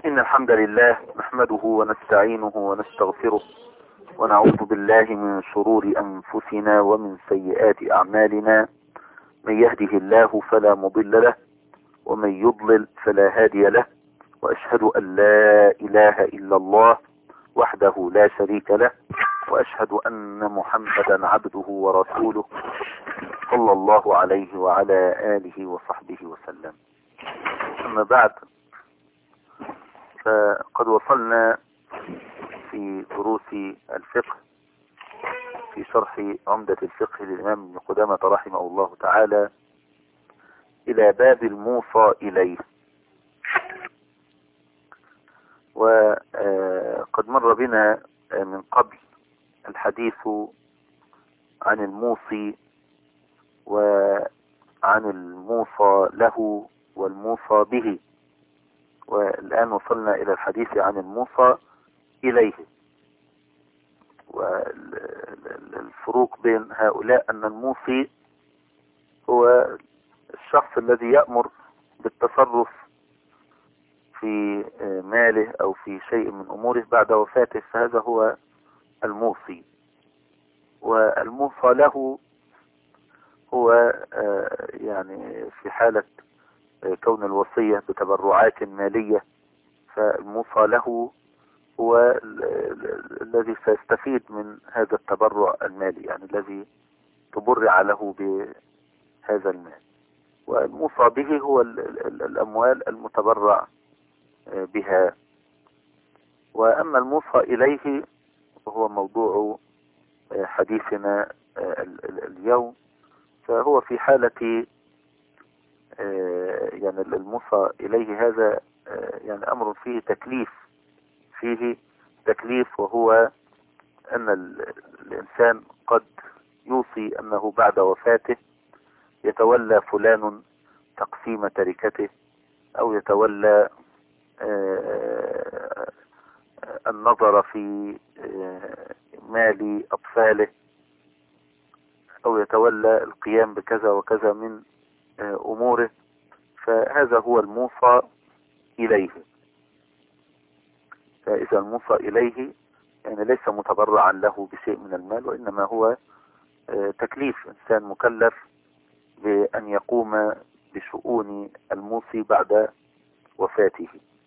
إن الحمد لله نحمده ونستعينه ونستغفره ونعوذ بالله من شرور أنفسنا ومن سيئات أعمالنا. من يهده الله فلا مضل له ومن يضلل فلا هادي له، وأشهد أن لا إله إلا الله وحده لا شريك له، وأشهد أن محمدا عبده ورسوله صلى الله عليه وعلى آله وصحبه وسلم. أما بعد، فقد وصلنا في دروس الفقه في شرح عمدة الفقه للإمام ابن قدامة رحمه الله تعالى إلى باب الموصى إليه. وقد مر بنا من قبل الحديث عن الموصي وعن الموصى له والموصى به، والآن وصلنا إلى الحديث عن الموصى إليه. والفروق بين هؤلاء أن الموصي هو الشخص الذي يأمر بالتصرف في ماله أو في شيء من أموره بعد وفاته، فهذا هو الموصي. والموصى له هو يعني في حالة كون الوصية بتبرعات مالية، فالموصى له هو الذي سيستفيد من هذا التبرع المالي، يعني الذي تبرع له بهذا المال. والموصى به هو الأموال المتبرع بها. وأما الموصى إليه وهو موضوع حديثنا اليوم، فهو في حالة يعني الموصى إليه هذا يعني أمر فيه تكليف، وهو أن الإنسان قد يوصي أنه بعد وفاته يتولى فلان تقسيم تركته، أو يتولى النظر في مال أطفاله، أو يتولى القيام بكذا وكذا من أموره، فهذا هو الموصى إليه. فإذا الموصى إليه يعني ليس متبرعا له بشيء من المال، وإنما هو تكليف، إنسان مكلف بأن يقوم بشؤون الموصي بعد وفاته.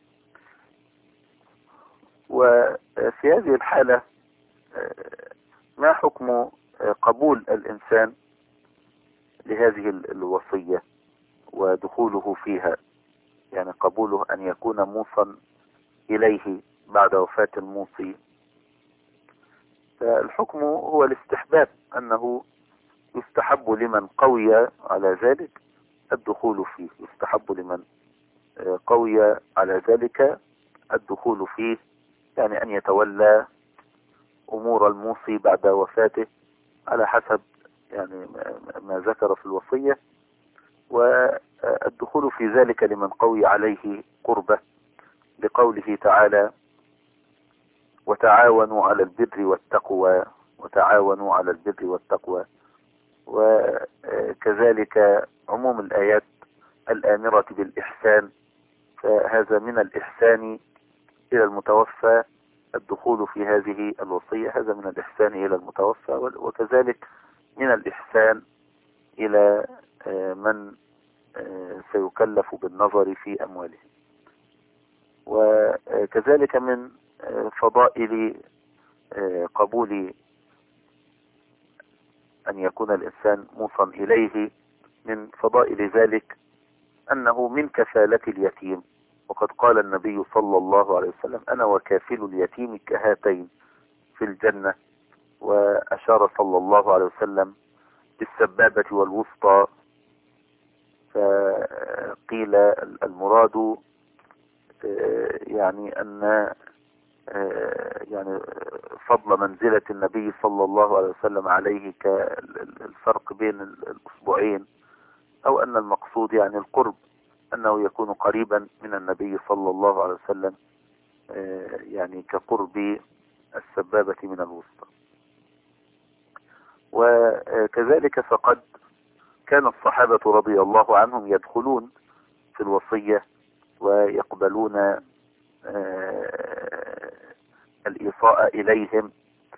وفي هذه الحالة ما حكم قبول الإنسان لهذه الوصية ودخوله فيها؟ يعني قبوله أن يكون موصى إليه بعد وفاة الموصي. فالحكم هو الاستحباب، أنه يستحب لمن قوي على ذلك الدخول فيه، يستحب لمن قوي على ذلك الدخول فيه، يعني أن يتولى أمور الموصي بعد وفاته على حسب يعني ما ذكر في الوصية، والدخول في ذلك لمن قوي عليه قربة، لقوله تعالى: وتعاونوا على البر والتقوى، وتعاونوا على البر والتقوى. وكذلك عموم الآيات الآمرة بالإحسان، فهذا من الإحسان إلى المتوفى الدخول في هذه الوصية، هذا من الإحسان إلى المتوفى، وكذلك من الإحسان إلى من سيكلف بالنظر في أمواله. وكذلك من فضائل قبول أن يكون الإنسان موصى إليه، من فضائل ذلك أنه من كفالة اليتيم. وقد قال النبي صلى الله عليه وسلم: أنا وكافل اليتيم كهاتين في الجنة. وأشار صلى الله عليه وسلم بالسبابة والوسطى، فقيل المراد يعني أن يعني فضل منزلة النبي صلى الله عليه وسلم عليه كالفرق بين الأسبوعين، أو أن المقصود يعني القرب، أنه يكون قريبا من النبي صلى الله عليه وسلم يعني كقرب السبابة من الوسطى. وكذلك فقد كان الصحابة رضي الله عنهم يدخلون في الوصية ويقبلون الإيصاء إليهم.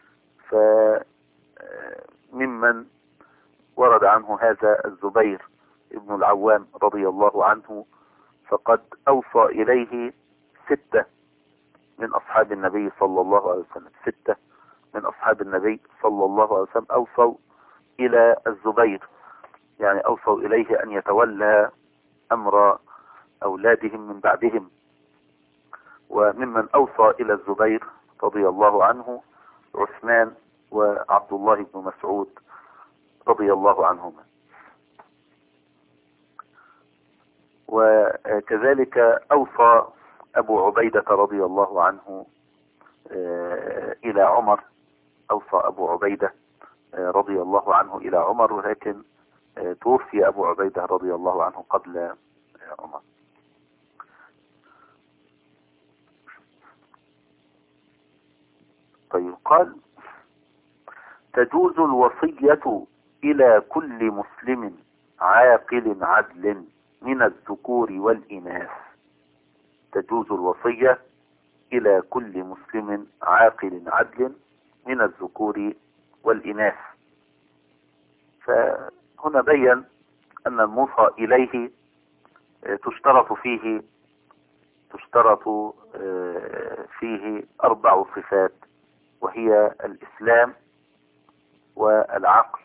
فممن ورد عنه هذا الزبير ابن العوام رضي الله عنه، فقد أوصى إليه 6 من أصحاب النبي صلى الله عليه وسلم. 6 من أصحاب النبي صلى الله عليه وسلم أوصوا إلى الزبير، يعني أوصوا إليه أن يتولى أمر أولادهم من بعدهم. وممن أوصى إلى الزبير رضي الله عنه عثمان وعبد الله بن مسعود رضي الله عنهما. وكذلك أوصى أبو عبيدة رضي الله عنه إلى عمر. أوصى أبو عبيدة رضي الله عنه إلى عمر، ولكن توفي أبو عبيدة رضي الله عنه قبل عمر. طيب، قال: تجوز الوصية إلى كل مسلم عاقل عدل من الذكور والإناث. تجوز الوصية إلى كل مسلم عاقل عدل من الذكور والإناث. فهنا بين أن الموصى إليه تشترط فيه 4 صفات، وهي الإسلام والعقل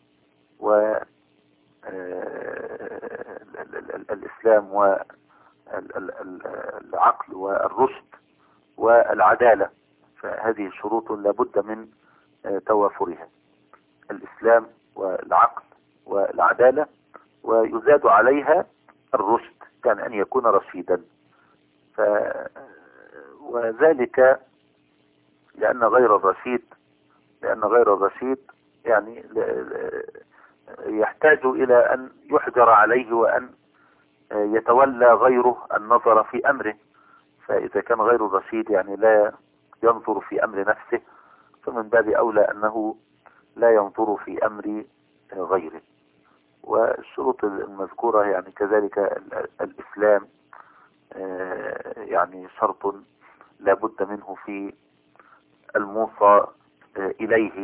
الإسلام والعقل والرشد والعدالة. فهذه شروط لابد من توافرها: الإسلام والعقل والعدالة، ويزاد عليها الرشد، يعني أن يكون رشيدا. وذلك لأن غير الرشيد يعني يحتاج إلى أن يحجر عليه وأن يتولى غيره النظر في أمره. فإذا كان غير الرشيد يعني لا ينظر في أمر نفسه، فمن باب أولى أنه لا ينظر في أمر غيره. والشروط المذكورة يعني كذلك الإسلام يعني شرط لا بد منه في الموصى إليه،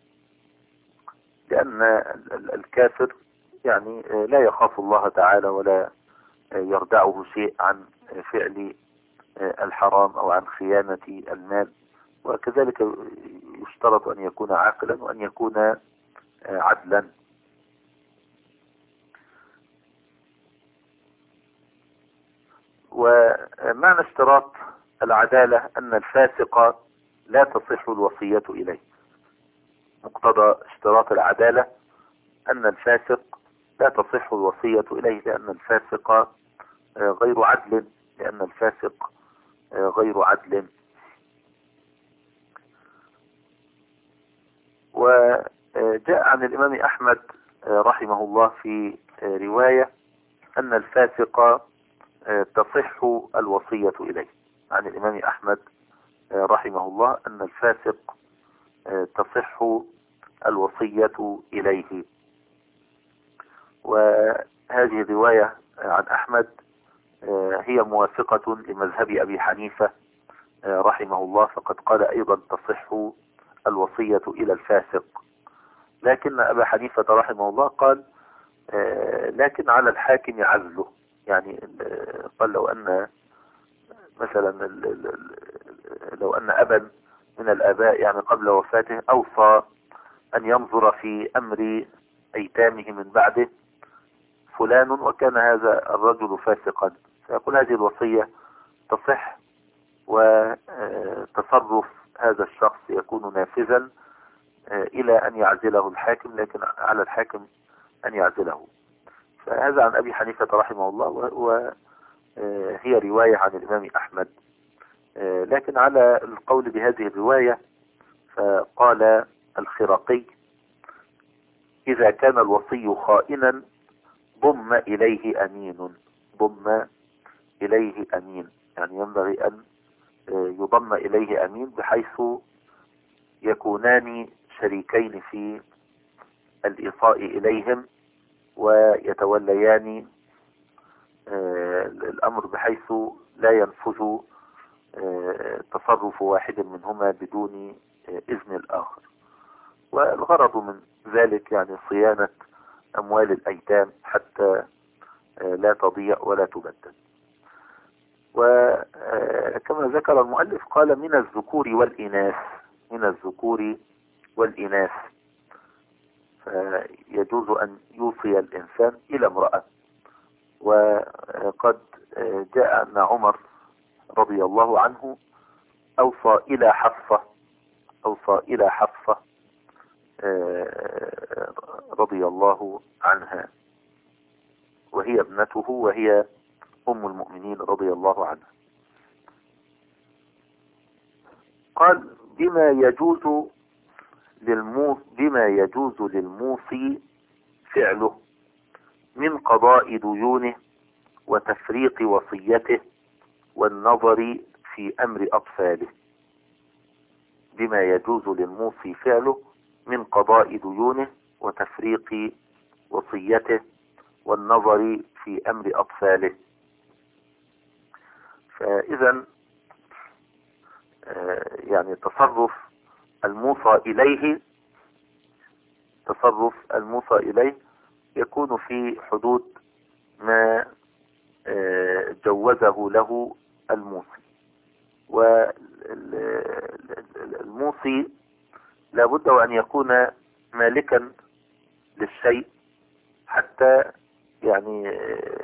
لأن الكافر يعني لا يخاف الله تعالى ولا يردعه شيء عن فعل الحرام أو عن خيانة المال. وكذلك يشترط أن يكون عاقلا وأن يكون عدلا. ومعنى اشتراط العدالة أن الفاسق لا تصح الوصية إليه. مقتضى اشتراط العدالة أن الفاسق لا تصح الوصية إليه، لأن الفاسق غير عدل. وجاء عن الإمام أحمد رحمه الله في رواية أن الفاسق تصح الوصية إليه. عن الإمام أحمد رحمه الله أن الفاسق تصح الوصية إليه. وهذه الرواية عن أحمد هي موافقة لمذهب أبي حنيفة رحمه الله، فقد قال أيضا تصح الوصية إلى الفاسق. لكن أبا حنيفة رحمه الله قال لكن على الحاكم عزله. يعني قال لو أن مثلا لو أن أبا من الآباء يعني قبل وفاته أوصى أن ينظر في أمر أيتامه من بعده فلان، وكان هذا الرجل فاسقا، فيقول هذه الوصية تصح، وتصرف هذا الشخص يكون نافذا إلى أن يعزله الحاكم، لكن على الحاكم أن يعزله. فهذا عن أبي حنيفة رحمه الله، وهي رواية عن الإمام أحمد. لكن على القول بهذه الرواية فقال الخرقي: إذا كان الوصي خائنا ضم إليه أمين. يعني ينبغي أن يضم إليه أمين بحيث يكونان شريكين في الإيصاء إليهم ويتوليان الأمر بحيث لا ينفذ تصرف واحد منهما بدون إذن الآخر. والغرض من ذلك يعني صيانة أموال الأيتام حتى لا تضيع ولا تبدل. وكما ذكر المؤلف قال من الذكور والإناث، من الذكور والإناث، فيجوز أن يوصي الإنسان إلى امرأة. وقد جاء أن عمر رضي الله عنه أوصى إلى حفصة، أوصى إلى حفصة رضي الله عنها، وهي ابنته وهي أم المؤمنين رضي الله عنها. قال بما يجوز للموصي فعله من قضاء ديونه وتفريق وصيته والنظر في أمر أطفاله. بما يجوز للموصي فعله من قضاء ديونه وتفريق وصيته والنظر في أمر أطفاله. فإذا يعني تصرف الموصى إليه يكون في حدود ما جوزه له الموصي. والموصي لابد وأن يكون مالكا للشيء حتى يعني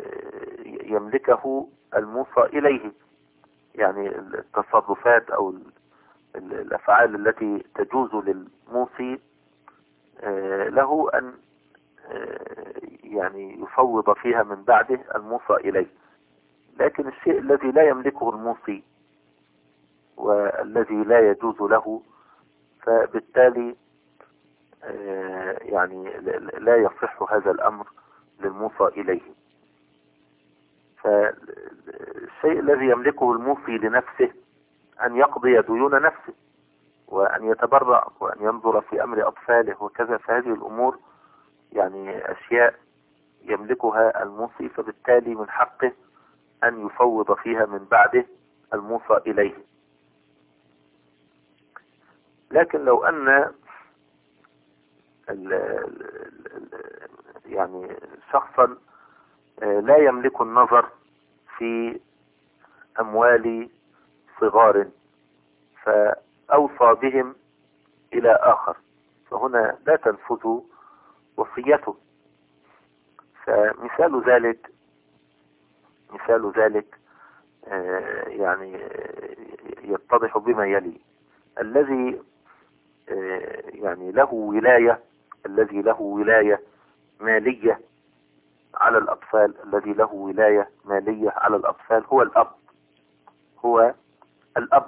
يملكه الموصى إليه. يعني التصرفات أو الأفعال التي تجوز للموصي له أن يعني يفوض فيها من بعده الموصى إليه. لكن الشيء الذي لا يملكه الموصي والذي لا يجوز له فبالتالي يعني لا يصح هذا الأمر للموصى إليه. فالشيء الذي يملكه الموصي لنفسه أن يقضي ديون نفسه وأن يتبرع وأن ينظر في أمر أطفاله وكذا، فهذه الأمور يعني أشياء يملكها الموصي، فبالتالي من حقه أن يفوض فيها من بعده الموصى إليه. لكن لو أن يعني شخصا لا يملك النظر في أموال صغار فأوصى بهم إلى آخر، فهنا لا تنفذ وصيته. فمثال ذلك يعني يتضح بما يلي: الذي يعني له ولاية، الذي له ولاية مالية على الأطفال، الذي له ولاية مالية على الأطفال هو الأب.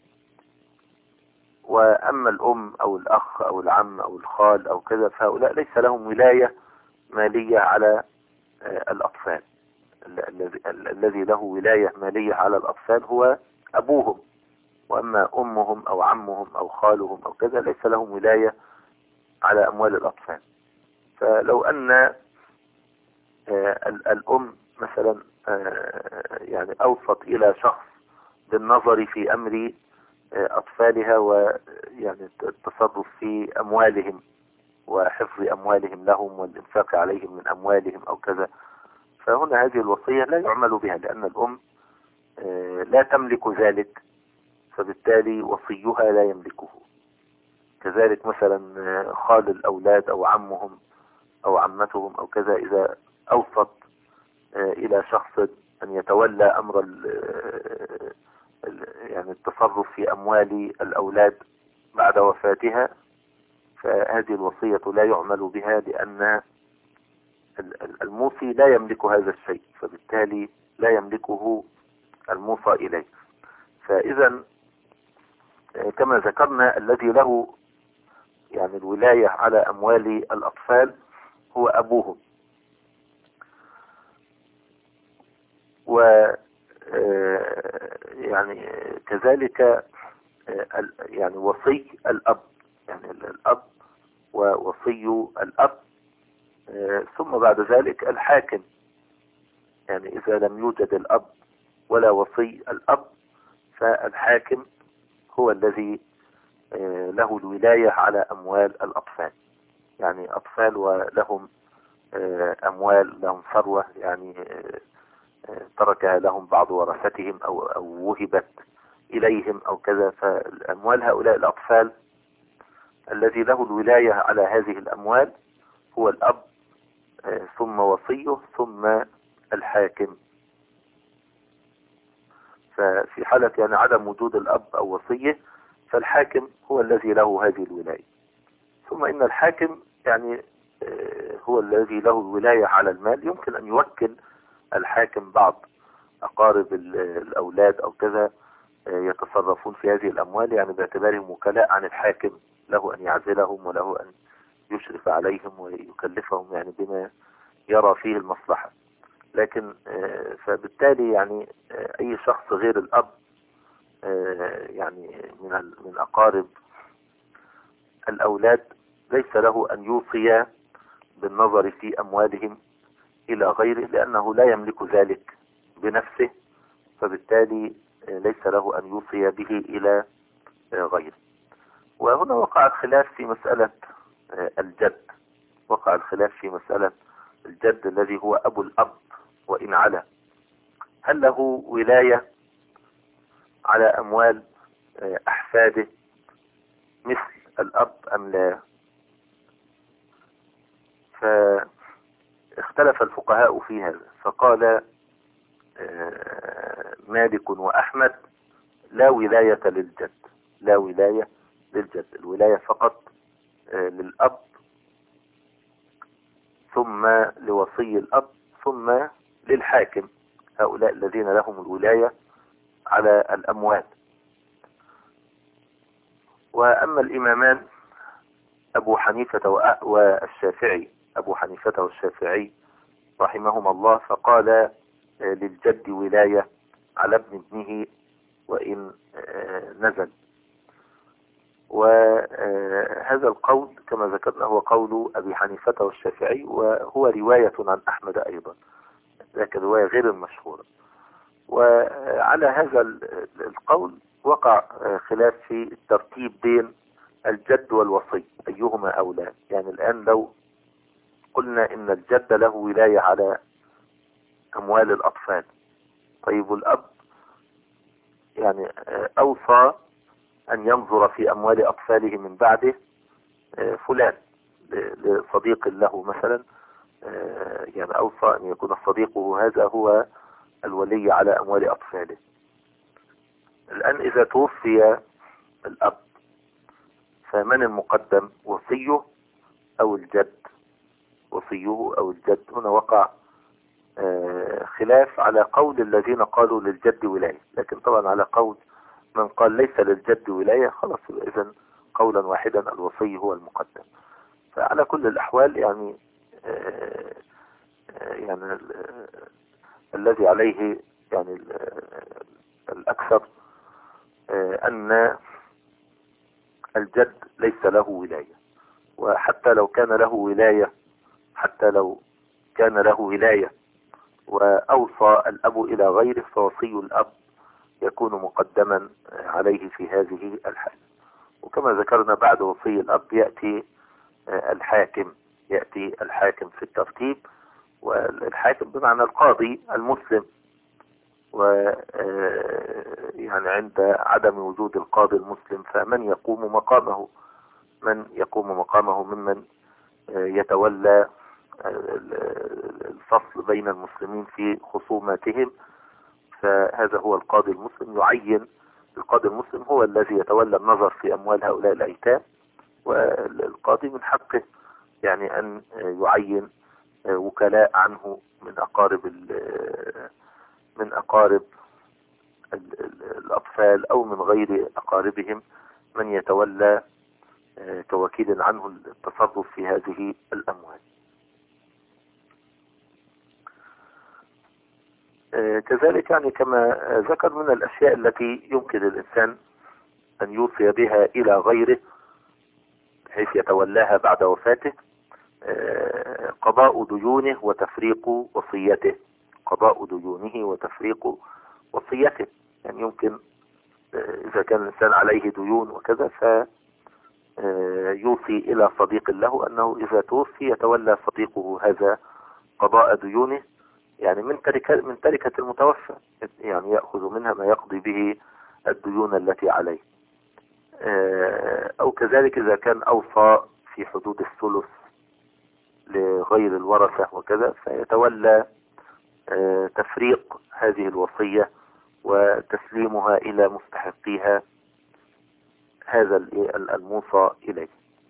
وأما الأم أو الأخ أو العم أو الخال أو كذا فهؤلاء ليس لهم ولاية مالية على الأطفال. الذي له ولاية مالية على الأطفال هو أبوهم، وأما أمهم أو عمهم أو خالهم أو كذا ليس لهم ولاية على أموال الأطفال. فلو أن الأم مثلا يعني أوصت إلى شخص بالنظر في أمر أطفالها ويعني التصرف في أموالهم وحفظ أموالهم لهم والإنفاق عليهم من أموالهم أو كذا، فهنا هذه الوصية لا يعمل بها لأن الأم لا تملك ذلك، فبالتالي وصيها لا يملكه. كذلك مثلا خال الأولاد أو عمهم أو عمتهم أو كذا إذا أوصت إلى شخص أن يتولى أمر يعني التصرف في أموال الأولاد بعد وفاتها، فهذه الوصية لا يعمل بها لأن الموصي لا يملك هذا الشيء، فبالتالي لا يملكه الموصى إليه. فإذا كما ذكرنا الذي له يعني الولاية على أموال الأطفال هو أبوهم. و يعني كذلك يعني وصي الأب، يعني الأب ووصي الأب، ثم بعد ذلك الحاكم. يعني إذا لم يوجد الأب ولا وصي الأب فالحاكم هو الذي له الولاية على أموال الأطفال. يعني أطفال ولهم أموال، لهم ثروة، يعني تركها لهم بعض ورثتهم أو وهبت إليهم أو كذا. فالأموال هؤلاء الأطفال الذي له الولاية على هذه الأموال هو الأب، ثم وصيه، ثم الحاكم. ففي حالة يعني عدم وجود الأب أو وصيه فالحاكم هو الذي له هذه الولاية. ثم إن الحاكم يعني هو الذي له الولاية على المال. يمكن أن يوكل الحاكم بعض أقارب الأولاد أو كذا يتصرفون في هذه الأموال، يعني باعتبارهم وكلاء عن الحاكم، له أن يعزلهم وله أن يشرف عليهم ويكلفهم يعني بما يرى فيه المصلحة. لكن فبالتالي يعني أي شخص غير الأب يعني من أقارب الأولاد ليس له أن يوصي بالنظر في أموالهم إلى غيره، لأنه لا يملك ذلك بنفسه، فبالتالي ليس له أن يوصي به إلى غيره. وهنا وقع الخلاف في مسألة الجد. وقع الخلاف في مسألة الجد الذي هو أبو الأب وإن علا، هل له ولاية على أموال أحفاده مثل الأب أم لا؟ فاختلف الفقهاء في هذا، فقال مالك وأحمد لا ولاية للجد، لا ولاية للجد، الولاية فقط للأب، ثم لوصي الأب، ثم للحاكم، هؤلاء الذين لهم الولاية على الأموال. وأما الإمامان أبو حنيفة والشافعي، أبو حنيفة والشافعي رحمهما الله، فقال للجد ولاية على ابن ابنه وإن نزل. وهذا القول كما ذكرنا هو قول أبي حنيفة والشافعي، وهو رواية عن أحمد أيضا، لكن رواية غير المشهورة. وعلى هذا القول وقع خلاف في الترتيب بين الجد والوصي أيهما أولى. يعني الآن لو قلنا إن الجد له ولاية على أموال الأطفال، طيب الأب يعني أوصى أن ينظر في أموال أطفاله من بعده فلان لصديق له مثلا، يعني أوصى أن يكون صديقه هذا هو الولي على أموال أطفاله. الآن إذا توفي الأب فمن المقدم، وصيه أو الجد؟ وصيه أو الجد. هنا وقع خلاف على قول الذين قالوا للجد ولاية، لكن طبعا على قول من قال ليس للجد ولاية خلاص، إذن قولا واحدا الوصي هو المقدم. فعلى كل الأحوال يعني يعني الذي عليه يعني الأكثر أن الجد ليس له ولاية. وحتى لو كان له ولاية، حتى لو كان له ولاية وأوصى الأب إلى غيره، فوصي الأب يكون مقدما عليه في هذه الحالة. وكما ذكرنا بعد وصي الأب يأتي الحاكم، يأتي الحاكم في الترتيب، والحاكم بمعنى القاضي المسلم. و يعني عند عدم وجود القاضي المسلم فمن يقوم مقامه، من يقوم مقامه ممن يتولى الفصل بين المسلمين في خصوماتهم، فهذا هو القاضي المسلم. يعين القاضي المسلم هو الذي يتولى النظر في أموال هؤلاء الأيتام، والقاضي من حقه يعني أن يعين وكلاء عنه من أقارب الأطفال أو من غير أقاربهم، من يتولى كوكيل عنه التصرف في هذه الأموال. كذلك يعني كما ذكر من الأشياء التي يمكن الإنسان أن يوصي بها إلى غيره بحيث يتولاها بعد وفاته قضاء ديونه وتفريق وصيته. قضاء ديونه وتفريق وصيته، يعني يمكن إذا كان الإنسان عليه ديون وكذا فيوصي إلى صديق له أنه إذا توفي يتولى صديقه هذا قضاء ديونه، يعني من تركة المتوفى، يعني يأخذ منها ما يقضي به الديون التي عليه. أو كذلك إذا كان أوصى في حدود الثلث لغير الورثة وكذا فيتولى تفريق هذه الوصية وتسليمها إلى مستحقيها هذا الموصى إليه.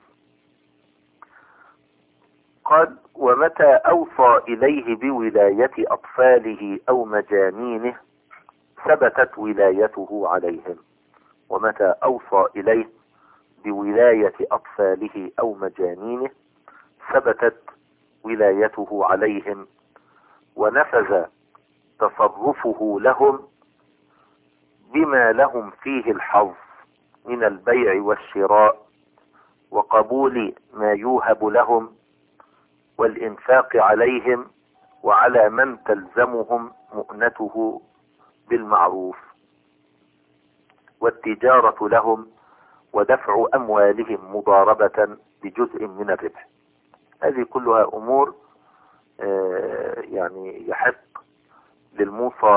قال: ومتى أوصى إليه بولاية أطفاله أو مجانينه ثبتت ولايته عليهم. ومتى أوصى إليه بولاية أطفاله أو مجانينه ثبتت ولايته عليهم، ونفذ تصرفه لهم بما لهم فيه الحظ من البيع والشراء وقبول ما يوهب لهم والإنفاق عليهم وعلى من تلزمهم مؤنته بالمعروف، والتجارة لهم ودفع أموالهم مضاربة بجزء من الربح. هذه كلها أمور يعني يحق للموصى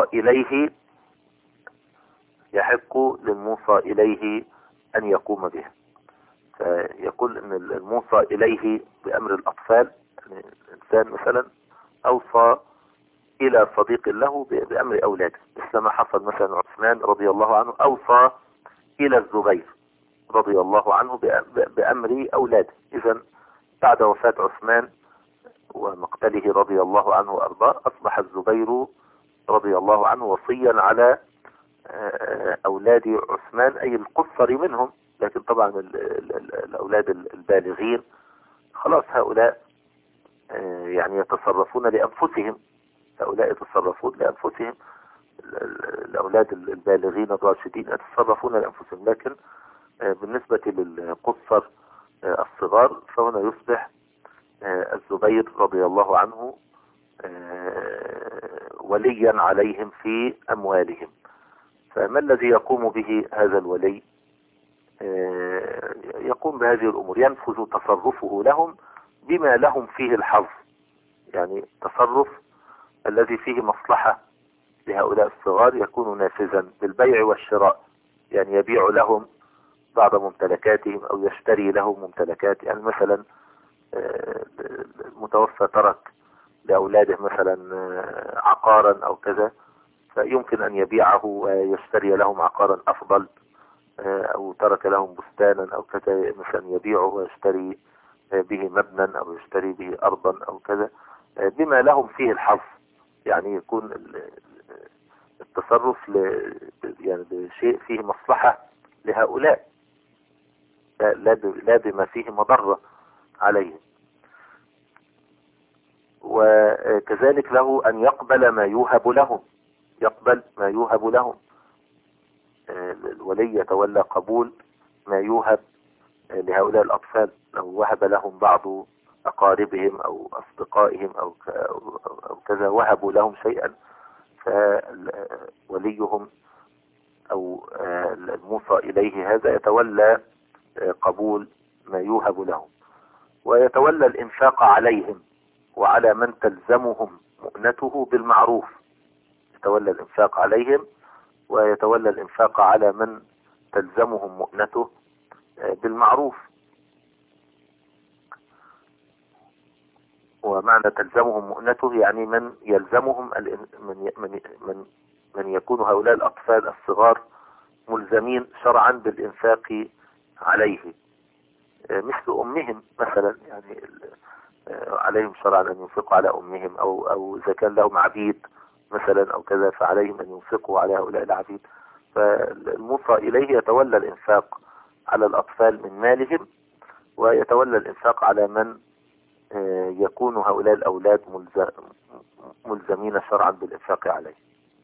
إليه أن يقوم بها. فيقول أن الموصى إليه بأمر الأطفال، يعني الإنسان مثلا أوصى إلى صديق له بأمر أولاده، مثل ما حصل مثلا عثمان رضي الله عنه أوصى إلى الزبير رضي الله عنه بأمر أولاده. إذن بعد وفاة عثمان ومقتله رضي الله عنه وأرضاه أصبح الزبير رضي الله عنه وصيا على أولاد عثمان، أي القصر منهم، لكن طبعا الأولاد البالغين خلاص هؤلاء يعني يتصرفون لأنفسهم، هؤلاء يتصرفون لأنفسهم، الأولاد البالغين الراشدين يتصرفون لأنفسهم، لكن بالنسبة للقصر الصغار فهنا يصبح الزبير رضي الله عنه وليا عليهم في أموالهم. فما الذي يقوم به هذا الولي؟ يقوم بهذه الأمور، ينفذ تصرفه لهم بما لهم فيه الحظ، يعني تصرف الذي فيه مصلحة لهؤلاء الصغار يكون نافذا بالبيع والشراء، يعني يبيع لهم بعض ممتلكاتهم أو يشتري لهم ممتلكات. يعني مثلا المتوفى ترك لأولاده مثلا عقارا أو كذا، فيمكن أن يبيعه ويشتري لهم عقارا أفضل، أو ترك لهم بستانا أو كذا مثلا يبيعه ويشتري به مبنى أو يشتري به أرضا أو كذا بما لهم فيه الحظ، يعني يكون التصرف يعني بشيء فيه مصلحة لهؤلاء، لا بما فيه مضرة عليهم. وكذلك له أن يقبل ما يوهب لهم، الولي يتولى قبول ما يوهب لهؤلاء الأطفال، لو وهب لهم بعض أقاربهم أو أصدقائهم أو كذا وهبوا لهم شيئا، فوليهم أو الموصى إليه هذا يتولى قبول ما يوهب لهم، ويتولى الإنفاق عليهم وعلى من تلزمهم مؤنته بالمعروف. يتولى الإنفاق عليهم ويتولى الإنفاق على من تلزمهم مؤنته بالمعروف. ومعنى تلزمهم مؤنته يعني من يلزمهم من يكون هؤلاء الأطفال الصغار ملزمين شرعا بالإنفاق عليه، مثل أمهم مثلا، يعني عليهم شرعا أن ينفقوا على أمهم، أو إذا كان لهم عبيد مثلا أو كذا فعليهم أن ينفقوا على هؤلاء العبيد. فالموصى إليه يتولى الإنفاق على الأطفال من مالهم، ويتولى الإنفاق على من يكون هؤلاء الأولاد ملزمين شرعا بالإنفاق عليه.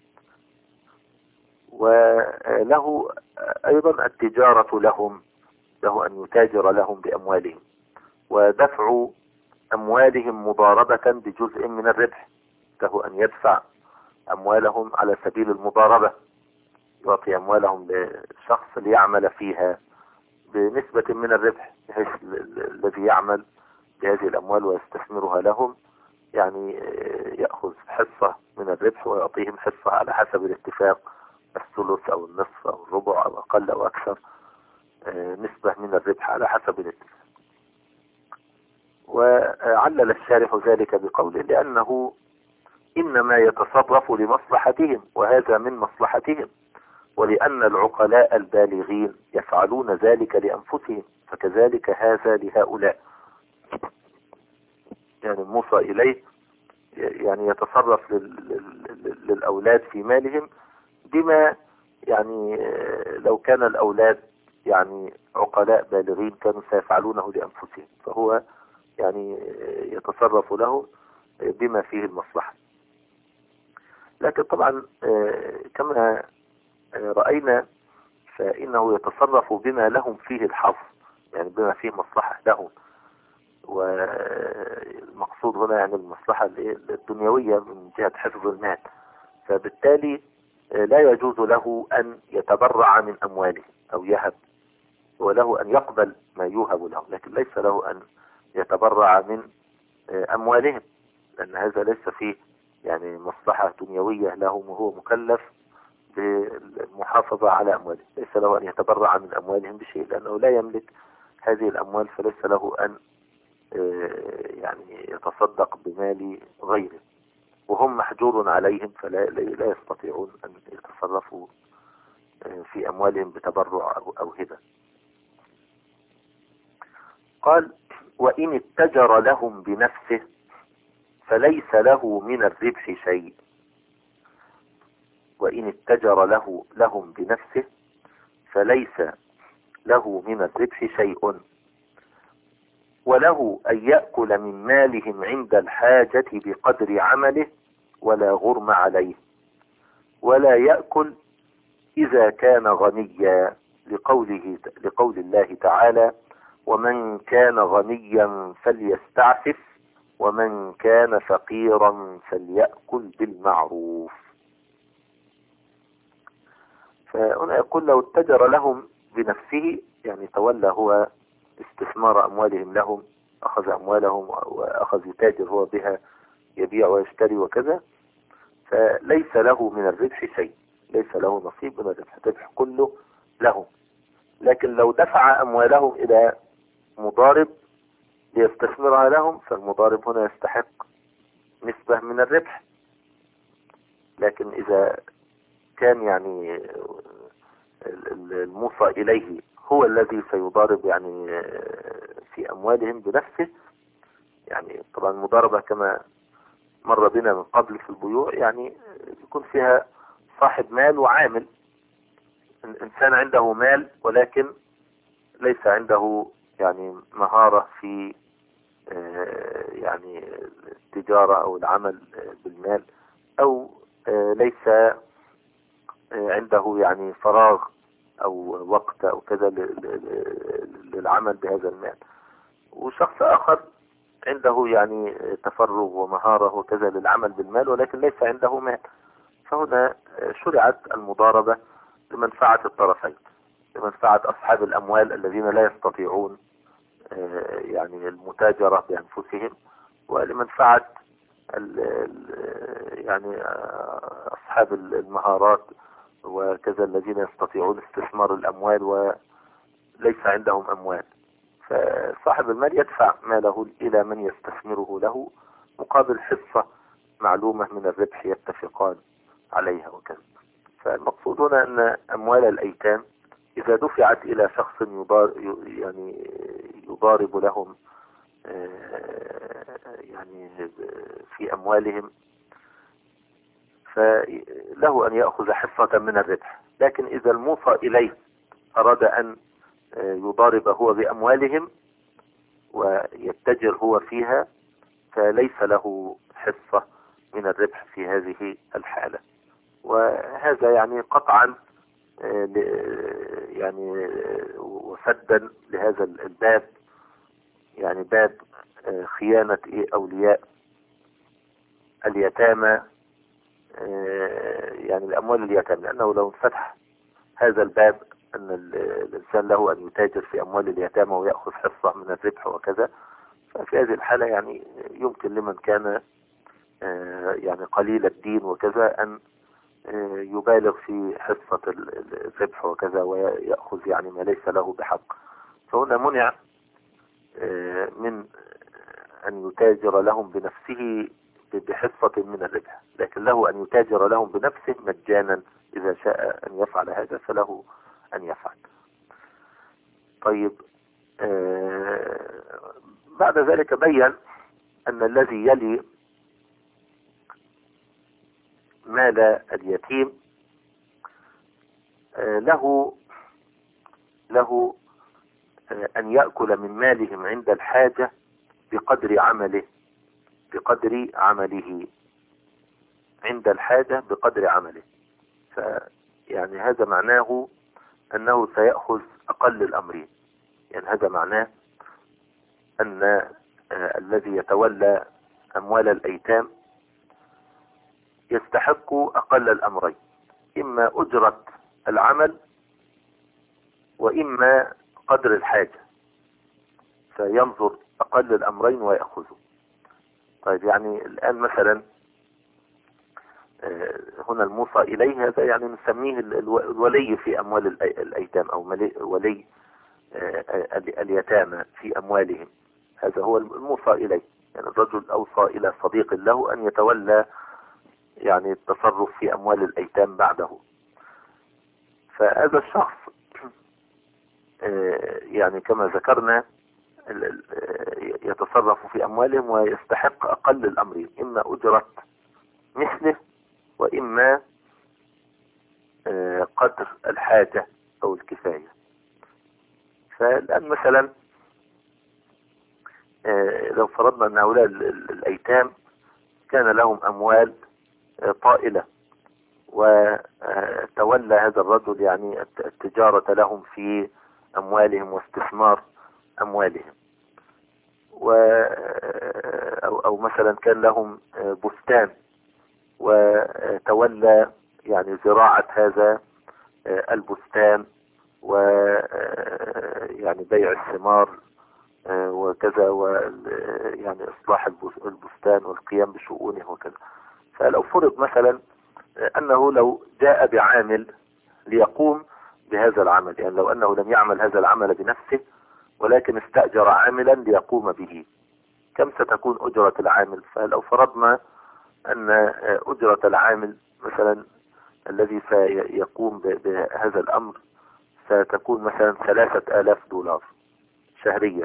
وله أيضا التجارة لهم، له أن يتاجر لهم بأموالهم، ودفع أموالهم مضاربة بجزء من الربح، له أن يدفع أموالهم على سبيل المضاربة، يعطي أموالهم لشخص ليعمل فيها بنسبة من الربح، بحيث الذي يعمل بهذه الأموال ويستثمرها لهم يعني يأخذ حصة من الربح ويعطيهم حصة على حسب الاتفاق، الثلث أو النصف أو الربع أو أقل أو أكثر، نسبة من الربح على حسب الاتفاق. وعلل الشارح ذلك بقوله لأنه إنما يتصرف لمصلحتهم، وهذا من مصلحتهم، ولأن العقلاء البالغين يفعلون ذلك لأنفسهم، فكذلك هذا لهؤلاء. يعني الموصى إليه يعني يتصرف للأولاد في مالهم بما يعني لو كان الأولاد يعني عقلاء بالغين كانوا سيفعلونه لأنفسهم، فهو يعني يتصرف له بما فيه المصلحة. لكن طبعا كما رأينا فإنه يتصرف بما لهم فيه الحظ، يعني بما فيه مصلحة لهم، والمقصود هنا يعني المصلحة الدنيوية من جهة حفظ المال. فبالتالي لا يجوز له أن يتبرع من أمواله أو يهب، وله أن يقبل ما يوهب له، لكن ليس له أن يتبرع من أموالهم، لأن هذا ليس فيه يعني مصلحة دنيوية لهم، وهو مكلف بالمحافظة على أمواله. ليس له أن يتبرع من أموالهم بشيء، لأنه لا يملك هذه الأموال، فليس له أن يعني يتصدق بمال غيره، وهم محجور عليهم فلا يستطيعون أن يتصرفوا في أموالهم بتبرع أو هبة. قال وإن اتجر لهم بنفسه فليس له من الربح شيء. وإن اتجر لهم بنفسه فليس له من الربح شيء، وله أن يأكل من مالهم عند الحاجة بقدر عمله ولا غرم عليه، ولا يأكل إذا كان غنيا، لقول الله تعالى ومن كان غنيا فليستعفف ومن كان فقيرا فليأكل بالمعروف. فهنا يقول لو اتجر لهم بنفسه، يعني تولى هو استثمار أموالهم لهم، أخذ أموالهم وأخذ يتاجر هو بها، يبيع ويشتري وكذا، فليس له من الربح شيء، ليس له نصيب من الربح، الربح كله لهم. لكن لو دفع أموالهم إلى مضارب ليستثمرها لهم، فالمضارب هنا يستحق نسبة من الربح. لكن إذا كان يعني الموصى إليه هو الذي سيضارب يعني في أموالهم بنفسه، يعني طبعا المضاربة كما مر بنا من قبل في البيوع يعني يكون فيها صاحب مال وعامل. إنسان عنده مال ولكن ليس عنده يعني مهارة في يعني التجارة أو العمل بالمال، أو ليس عنده يعني فراغ أو وقت أو كذا للعمل بهذا المال، وشخص آخر عنده يعني تفرغ ومهارة وكذا للعمل بالمال ولكن ليس عنده مال. فهنا شرعت المضاربة لمنفعة الطرفين، لمنفعة أصحاب الأموال الذين لا يستطيعون يعني المتاجرة بأنفسهم، ولمنفعة يعني أصحاب المهارات وكذا الذين يستطيعون استثمار الأموال وليس عندهم أموال. فصاحب المال يدفع ماله إلى من يستثمره له مقابل حصة معلومة من الربح يتفقان عليها وكذا. فالمقصود هنا أن أموال الأيتام إذا دفعت إلى شخص يعني يضارب لهم يعني في أموالهم، فله أن يأخذ حصة من الربح. لكن إذا الموصى إليه أراد أن يضارب هو بأموالهم ويتجر هو فيها، فليس له حصة من الربح في هذه الحالة. وهذا يعني قطعا يعني وسدا لهذا الباب، يعني باب خيانة أولياء اليتامى يعني الأموال اليتامى، لأنه لو انفتح هذا الباب أن الإنسان له أن يتاجر في أموال اليتامى ويأخذ حصة من الربح وكذا. ففي هذه الحالة يعني يمكن لمن كان يعني قليل الدين وكذا أن يبالغ في حصة الربح وكذا ويأخذ يعني ما ليس له بحق. فهنا منع من أن يتاجر لهم بنفسه بحصة من الربح، لكن له أن يتاجر لهم بنفسه مجانا إذا شاء أن يفعل هذا فله أن يفعل. طيب بعد ذلك بين أن الذي يلي مال اليتيم له أن يأكل من مالهم عند الحاجة بقدر عمله عند الحاجة بقدر عمله. فيعني هذا معناه أنه سيأخذ أقل الأمرين. يعني هذا معناه أن الذي يتولى أموال الأيتام يستحق أقل الأمرين، إما أجرة العمل وإما قدر الحاجة، فينظر أقل الأمرين ويأخذه. طيب يعني الآن مثلا هنا الموصى إليه هذا يعني نسميه الولي في أموال الأيتام أو ولي اليتامى في أموالهم. هذا هو الموصى إليه. يعني الرجل أوصى إلى صديق له أن يتولى يعني التصرف في أموال الأيتام بعده. فهذا الشخص يعني كما ذكرنا يتصرف في أموالهم ويستحق أقل الأمرين، إما أجرة مثله وإما قدر الحاجة أو الكفاية. فالآن مثلا لو فرضنا أن هؤلاء الأيتام كان لهم أموال طائلة وتولى هذا الرجل يعني التجارة لهم في أموالهم واستثمار أموالهم، أو مثلا كان لهم بستان وتولى يعني زراعة هذا البستان ويعني بيع الثمار وكذا، ويعني إصلاح البستان والقيام بشؤونه وكذا. فلو فرض مثلا أنه لو جاء بعامل ليقوم بهذا العمل، يعني لو أنه لم يعمل هذا العمل بنفسه ولكن استأجر عاملا ليقوم به، كم ستكون أجرة العامل؟ فلو فرضنا أن أجرة العامل مثلا الذي سيقوم بهذا الأمر ستكون مثلا 3000 دولار شهريا.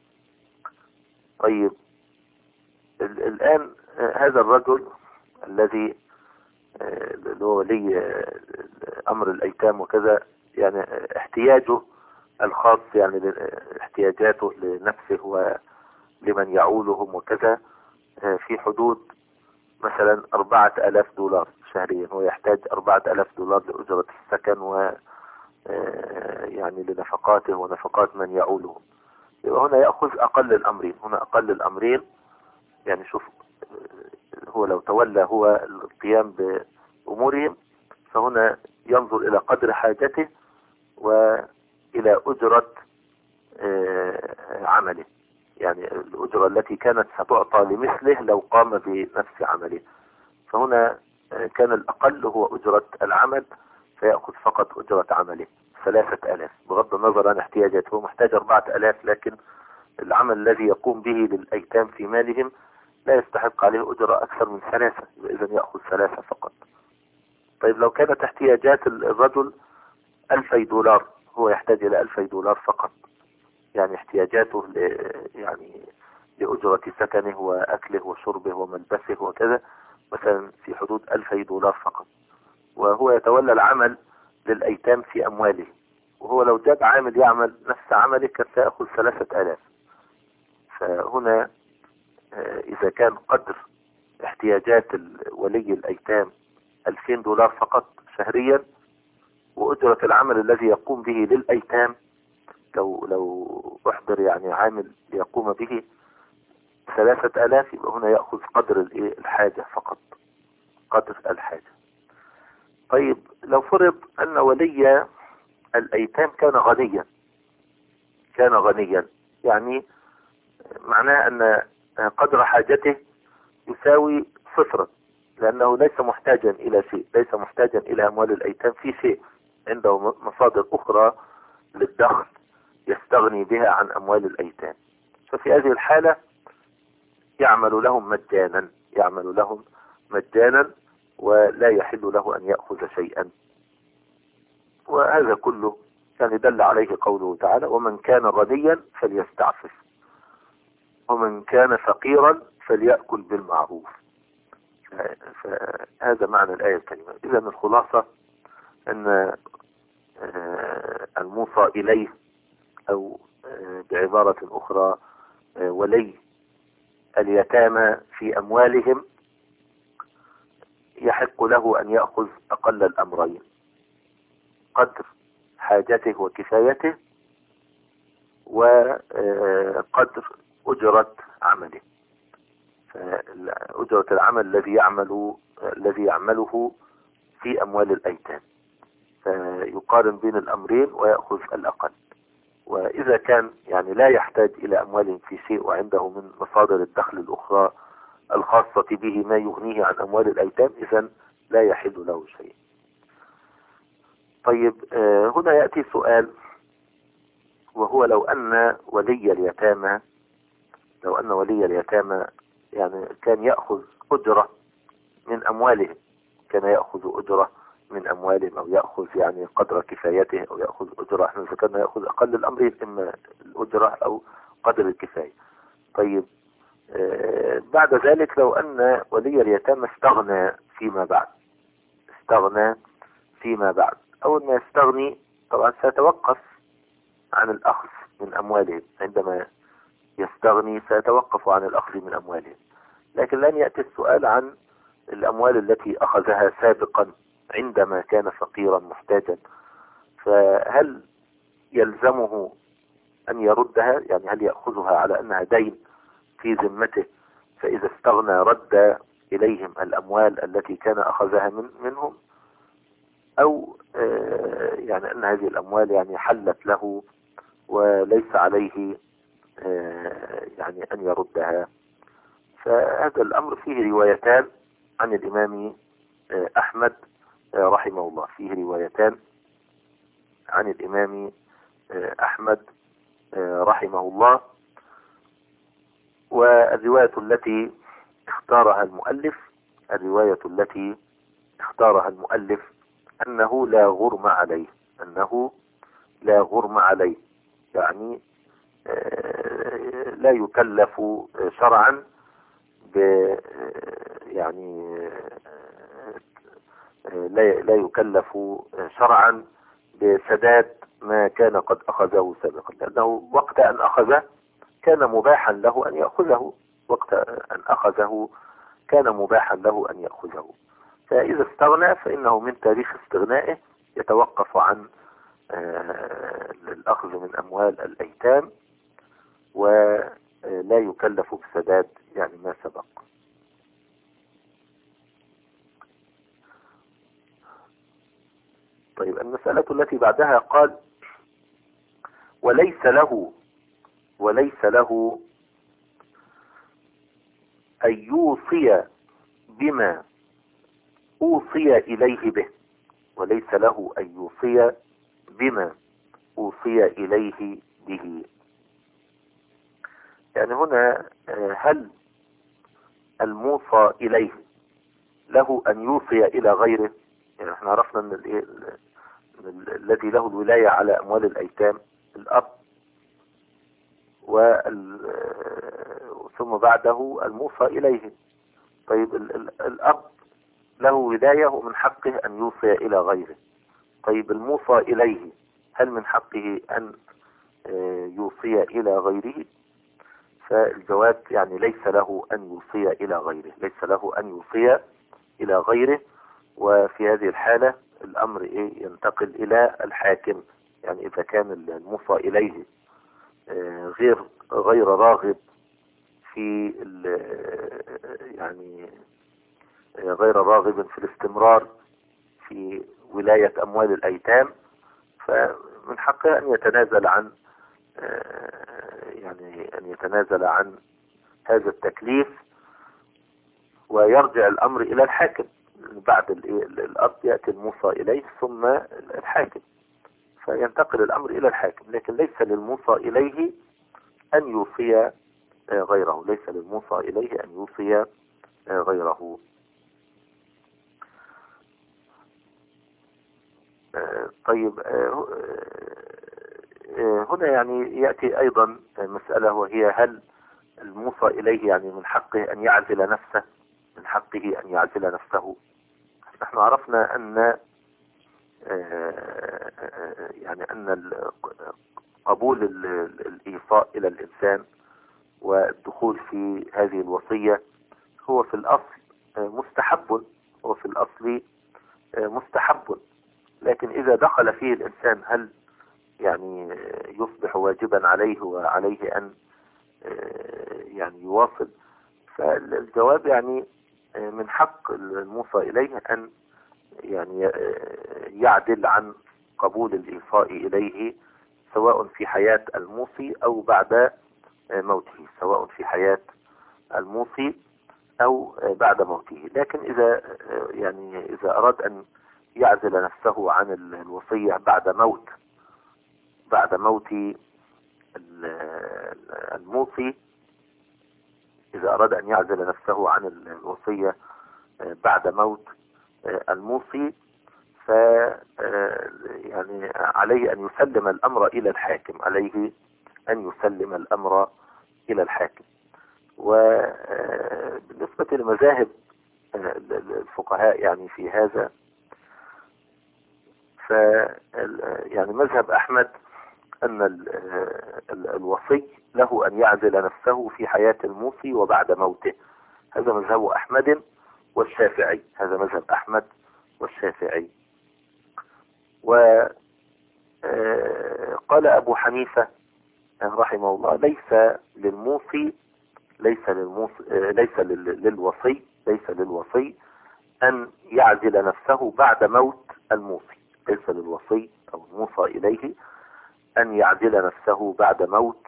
طيب الآن هذا الرجل الذي هو ولي أمر الأيتام وكذا، يعني احتياجه الخاص يعني احتياجاته لنفسه ولمن يعولهم وكذا في حدود مثلا 4000 دولار شهريا. هو يحتاج 4000 دولار لأجرة السكن و يعني لنفقاته ونفقات من يعولهم. هنا يأخذ أقل الأمرين. هنا أقل الأمرين يعني شوف، هو لو تولى هو القيام بأمورهم فهنا ينظر إلى قدر حاجته وإلى أجرة عمله، يعني الأجرة التي كانت ستعطى لمثله لو قام بنفس عمله. فهنا كان الأقل هو أجرة العمل فيأخذ فقط أجرة عمله 3000 بغض النظر عن احتياجاته. هو محتاج 4000 لكن العمل الذي يقوم به للأيتام في مالهم لا يستحق عليه أجرة أكثر من 3، إذن يأخذ 3 فقط. طيب لو كانت احتياجات الرجل 2000 دولار، هو يحتاج إلى 2000 دولار فقط، يعني احتياجاته يعني لأجرة سكنه وأكله وشربه وملبسه وكذا مثلا في حدود 2000 دولار فقط، وهو يتولى العمل للأيتام في أمواله، وهو لو جاب عامل يعمل نفس عمله كان سيأخذ 3000. فهنا إذا كان قدر احتياجات ولي الأيتام 2000 دولار فقط شهريا، وأجرة العمل الذي يقوم به للأيتام لو أحضر يعني عامل ليقوم به 3000، يبقى هنا يأخذ قدر الحاجة فقط، قدر الحاجة. طيب لو فرض أن ولي الأيتام كان غنيا، كان غنيا، يعني معناه أن قدر حاجته يساوي صفرا، لأنه ليس محتاجا إلى شيء، ليس محتاجا إلى أموال الأيتام في شيء، عنده مصادر أخرى للدخل يستغني بها عن أموال الأيتام. ففي هذه الحالة يعمل لهم مجانا، يعمل لهم مجانا، ولا يحل له أن يأخذ شيئا. وهذا كله يعني دل عليه قوله تعالى: ومن كان غنيا فليستعفف ومن كان فقيرا فليأكل بالمعروف. فهذا معنى الآية الكريمة. إذا الخلاصة أن الموصى إليه، أو بعبارة أخرى ولي اليتامى في أموالهم، يحق له أن يأخذ أقل الأمرين: قدر حاجته وكفايته، وقدر أجرة عمله، أجرة العمل الذي يعمله في أموال الأيتام، فيقارن بين الأمرين ويأخذ الأقل. وإذا كان يعني لا يحتاج إلى أموال في شيء، وعنده من مصادر الدخل الأخرى الخاصة به ما يغنيه عن أموال الأيتام، إذن لا يحل له شيء. طيب، هنا يأتي سؤال، وهو لو أن ولي اليتامى يعني كان يأخذ أجرة من أموالهم، كان يأخذ أجرة من أموالهم، أو يأخذ يعني قدر كفايته، أو يأخذ أجرة، احنا ذكرنا يأخذ أقل الأمرين، إما الأجرة أو قدر الكفاية. طيب، بعد ذلك لو أن ولي اليتامى استغنى فيما بعد، أول ما يستغني طبعا سيتوقف عن الأخذ من أموالهم، عندما يستغني سيتوقف عن الأخذ من أموالهم، لكن لن يأتي السؤال عن الأموال التي أخذها سابقا عندما كان فقيرا محتاجا. فهل يلزمه أن يردها؟ يعني هل يأخذها على أنها دين في ذمته، فإذا استغنى رد إليهم الأموال التي كان أخذها منهم، أو يعني أن هذه الأموال يعني حلت له وليس عليه يعني أن يردها؟ فهذا الأمر فيه روايتان عن الإمام أحمد رحمه الله، فيه روايتان عن الإمام أحمد رحمه الله. والرواية التي اختارها المؤلف أنه لا غرم عليه، يعني لا يكلف شرعا يعني لا يكلف شرعا بسداد ما كان قد أخذه سابقا، لأنه وقت أن أخذه كان مباحا له أن يأخذه، فإذا استغنى فإنه من تاريخ استغنائه يتوقف عن الأخذ من أموال الأيتام، ولا يكلف بسداد يعني ما سبق. طيب، المسألة التي بعدها قال: وليس له أن يوصي بما أوصي إليه به. وليس له أن يوصي بما أوصي إليه به. يعني هنا هل الموصى إليه له أن يوصي إلى غيره؟ يعني احنا عرفنا أن الذي له الولاية على أموال الأيتام الأب، ثم بعده الموصى إليه. طيب، الأب له ولاية ومن حقه أن يوصي إلى غيره. طيب، الموصى إليه هل من حقه أن يوصي إلى غيره؟ فالجواب يعني ليس له أن يوصي إلى غيره. وفي هذه الحالة الأمر ينتقل إلى الحاكم. يعني إذا كان الموصى إليه غير راغب في يعني غير راغب في الاستمرار في ولاية أموال الأيتام، فمن حقه أن يتنازل عن يعني أن يتنازل عن هذا التكليف، ويرجع الأمر إلى الحاكم. بعد الأب يأتي الموصى إليه ثم الحاكم، فينتقل الأمر إلى الحاكم. لكن ليس للموصى إليه أن يوصي غيره، ليس للموصى إليه أن يوصي غيره. طيب، هنا يعني يأتي أيضا مسألة، وهي هل الموصى إليه يعني من حقه أن يعزل نفسه؟ من حقه أن يعزل نفسه. نحن عرفنا أن يعني أن قبول الإيصاء إلى الإنسان والدخول في هذه الوصية هو في الأصل مستحب، هو في الأصل مستحب. لكن إذا دخل فيه الإنسان هل يعني يصبح واجبا عليه وعليه أن يعني يواصل؟ فالجواب يعني من حق الموصى إليه أن يعني يعدل عن قبول الإيصاء إليه، سواء في حياة الموصي أو بعد موته، سواء في حياة الموصي أو بعد موته. لكن إذا يعني إذا أراد أن يعزل نفسه عن الوصية بعد موت الموصي، إذا أراد أن يعزل نفسه عن الوصية بعد موت الموصي، ف يعني عليه أن يسلم الأمر إلى الحاكم، عليه أن يسلم الأمر إلى الحاكم. وبالنسبة لمذاهب الفقهاء يعني في هذا، ف يعني مذهب أحمد أن الوصي له أن يعزل نفسه في حياة الموصي وبعد موته. هذا مذهب أحمد والشافعي، هذا مذهب أحمد والشافعي. وقال أبو حنيفة رحمه الله ليس للوصي أن يعزل نفسه بعد موت الموصي، ليس للوصي أو الموصى إليه أن يعزل نفسه بعد موت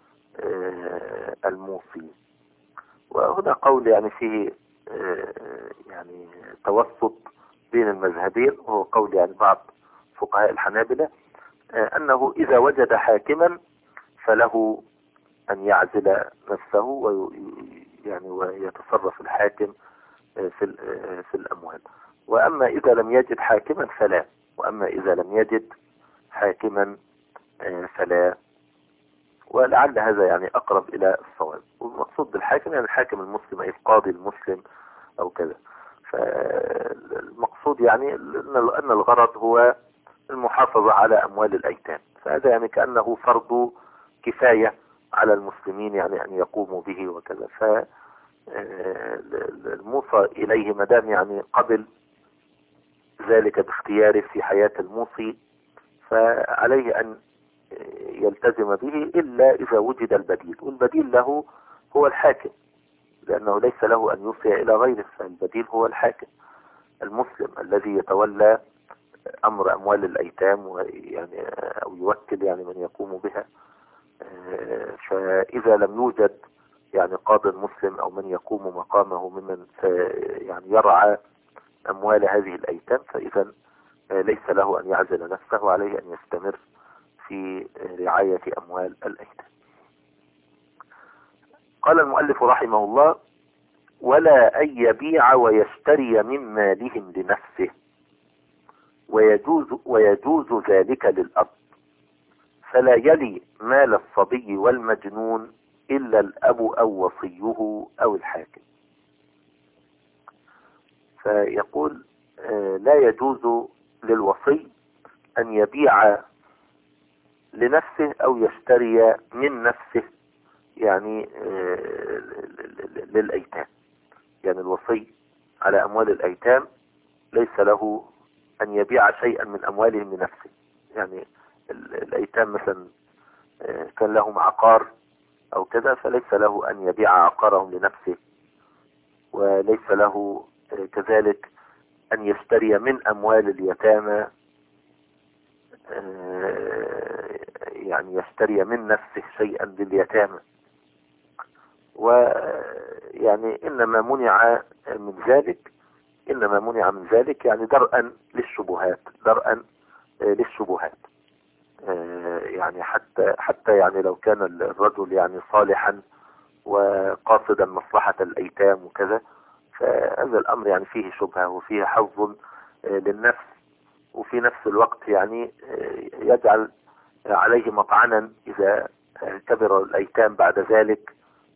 الموصي. وهنا قول يعني فيه يعني توسط بين المذهبين، وهو قول يعني بعض فقهاء الحنابلة أنه إذا وجد حاكما فله أن يعزل نفسه ويتصرف الحاكم في الأموال. وأما إذا لم يجد حاكما فلا، وأما إذا لم يجد حاكما فلا. ولعل هذا يعني أقرب إلى الصواب. والمقصود بالحاكم يعني الحاكم المسلم، أي القاضي المسلم أو كذا. فالمقصود يعني أن الغرض هو المحافظة على أموال الأيتام، فهذا يعني كأنه فرض كفاية على المسلمين يعني أن يقوموا به وكذا. فالموصى إليه مدام يعني قبل ذلك باختياره في حياة الموصي، فعليه أن يلتزم به إلا إذا وجد البديل، والبديل له هو الحاكم، لأنه ليس له أن يوصي إلى غيره، فالبديل هو الحاكم المسلم الذي يتولى أمر أموال الأيتام ويعني أو يوكل يعني من يقوم بها. فإذا لم يوجد يعني قاض مسلم أو من يقوم مقامه ممن يعني يرعى أموال هذه الأيتام، فإذا ليس له أن يعزل نفسه، عليه أن يستمر في رعاية أموال الأيتام. قال المؤلف رحمه الله: ولا أن يبيع ويشتري من مالهم لنفسه، ويجوز ذلك للأب، فلا يلي مال الصبي والمجنون إلا الأب أو وصيه أو الحاكم. فيقول لا يجوز للوصي أن يبيع لنفسه أو يشتري من نفسه يعني للأيتام. يعني الوصي على أموال الأيتام ليس له أن يبيع شيئا من أموالهم لنفسه. يعني الأيتام مثلا كان لهم عقار أو كذا، فليس له أن يبيع عقارهم لنفسه، وليس له كذلك أن يشتري من أموال اليتامى يعني يشتري من نفسه شيئا لليتامى. ويعني إنما منع من ذلك يعني درءا للشبهات. يعني حتى يعني لو كان الرجل يعني صالحا وقاصدا مصلحة الأيتام وكذا، فهذا الأمر يعني فيه شبهة وفيه حظ للنفس، وفي نفس الوقت يعني يجعل عليه مطعنا إذا كبر الأيتام بعد ذلك.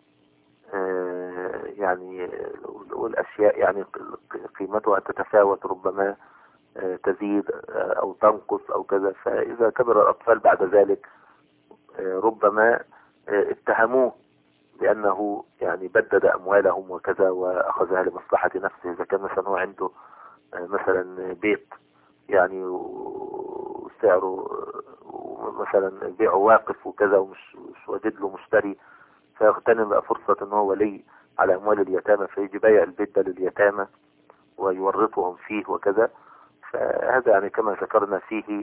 يعني والأشياء يعني قيمتها تتفاوت، ربما تزيد أو تنقص أو كذا. فإذا كبر الأطفال بعد ذلك ربما اتهموه بأنه يعني بدد أموالهم وكذا وأخذها لمصلحة نفسه. إذا كان مثلا هو عنده مثلا بيت يعني وسعره مثلا بيعه واقف وكذا ومش واجد له مشتري، فيغتنم بقى فرصة ان هو ولي على اموال اليتامى، فيجي بايع البيت ده لليتامى ويورطهم فيه وكذا. فهذا يعني كما ذكرنا فيه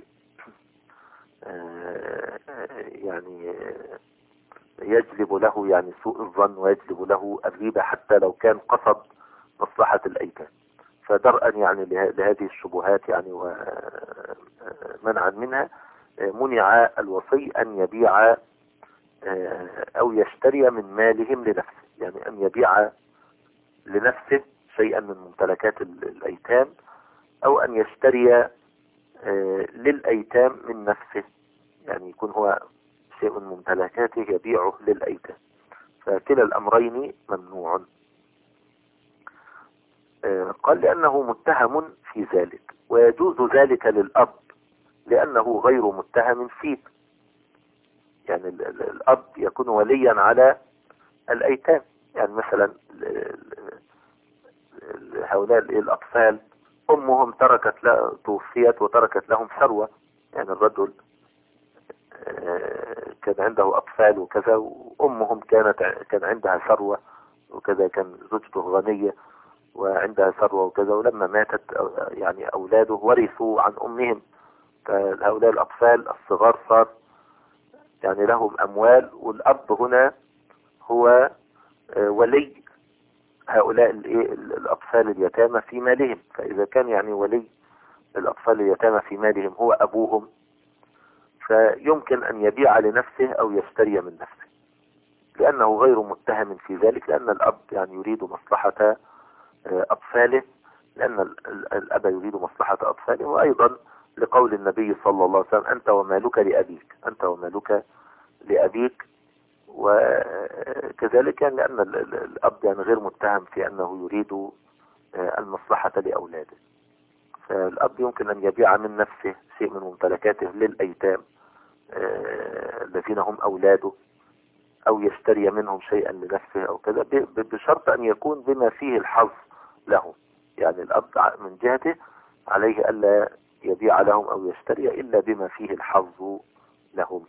يعني يجلب له يعني سوء الظن ويجلب له الريبة حتى لو كان قصد مصلحة الأيتام. فدرءا يعني لهذه الشبهات يعني ومنعا منها منع الوصي أن يبيع أو يشتري من مالهم لنفسه، يعني أن يبيع لنفسه شيئا من ممتلكات الأيتام، أو أن يشتري للأيتام من نفسه، يعني يكون هو شيء من ممتلكاته يبيعه للأيتام. فكلا الأمرين ممنوع. قال لأنه متهم في ذلك، ويجوز ذلك للأب لأنه غير متهم فيه. يعني الأب يكون وليا على الأيتام، يعني مثلا هؤلاء الأطفال أمهم توفيت وتركت لهم ثروة. يعني الرجل كان عنده أطفال وكذا، وأمهم كان عندها ثروة وكذا، كان زوجته غنية وعندها ثروة وكذا، ولما ماتت يعني أولاده ورثوا عن أمهم. فهؤلاء الأطفال الصغار صار يعني لهم أموال، والأب هنا هو ولي هؤلاء الأطفال اليتامى في مالهم. فإذا كان يعني ولي الأطفال اليتامى في مالهم هو أبوهم، فيمكن أن يبيع لنفسه أو يشتري من نفسه، لأنه غير متهم في ذلك، لأن الأب يعني يريد مصلحة أطفاله، لأن الأب يريد مصلحة أطفاله. وأيضا لقول النبي صلى الله عليه وسلم: أنت ومالك لأبيك، أنت ومالك لأبيك. وكذلك يعني لأن الأب يعني غير متهم في أنه يريد المصلحة لأولاده. فالأب يمكن أن يبيع من نفسه شيء من ممتلكاته للأيتام الذين هم أولاده، أو يشتري منهم شيئا لنفسه أو كذا، بشرط أن يكون بما فيه الحظ لهم. يعني الأب من جهته عليه ألا يبيع لهم أو يشتري إلا بما فيه الحظ لهم.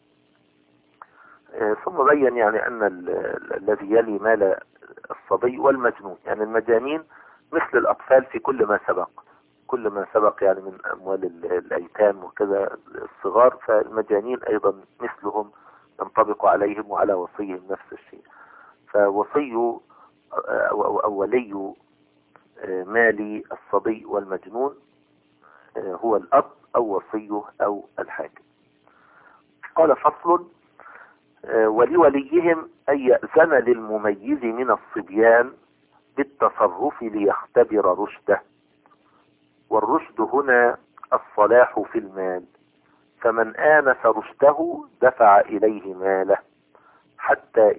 ثم بين يعني أن الذي يلي مال الصبي والمجنون، يعني المجانين مثل الأطفال في كل ما سبق يعني من أموال الأيتام وكذا الصغار، فالمجانين أيضا مثلهم ينطبق عليهم وعلى وصيهم نفس الشيء. فوصي أو ولي مال الصبي والمجنون هو الأب أو وصيه أو الحاكم. قال: فصل: ولوليهم أن يأذن للمميز من الصبيان بالتصرف ليختبر رشده، والرشد هنا الصلاح في المال، فمن آنس رشده دفع إليه ماله حتى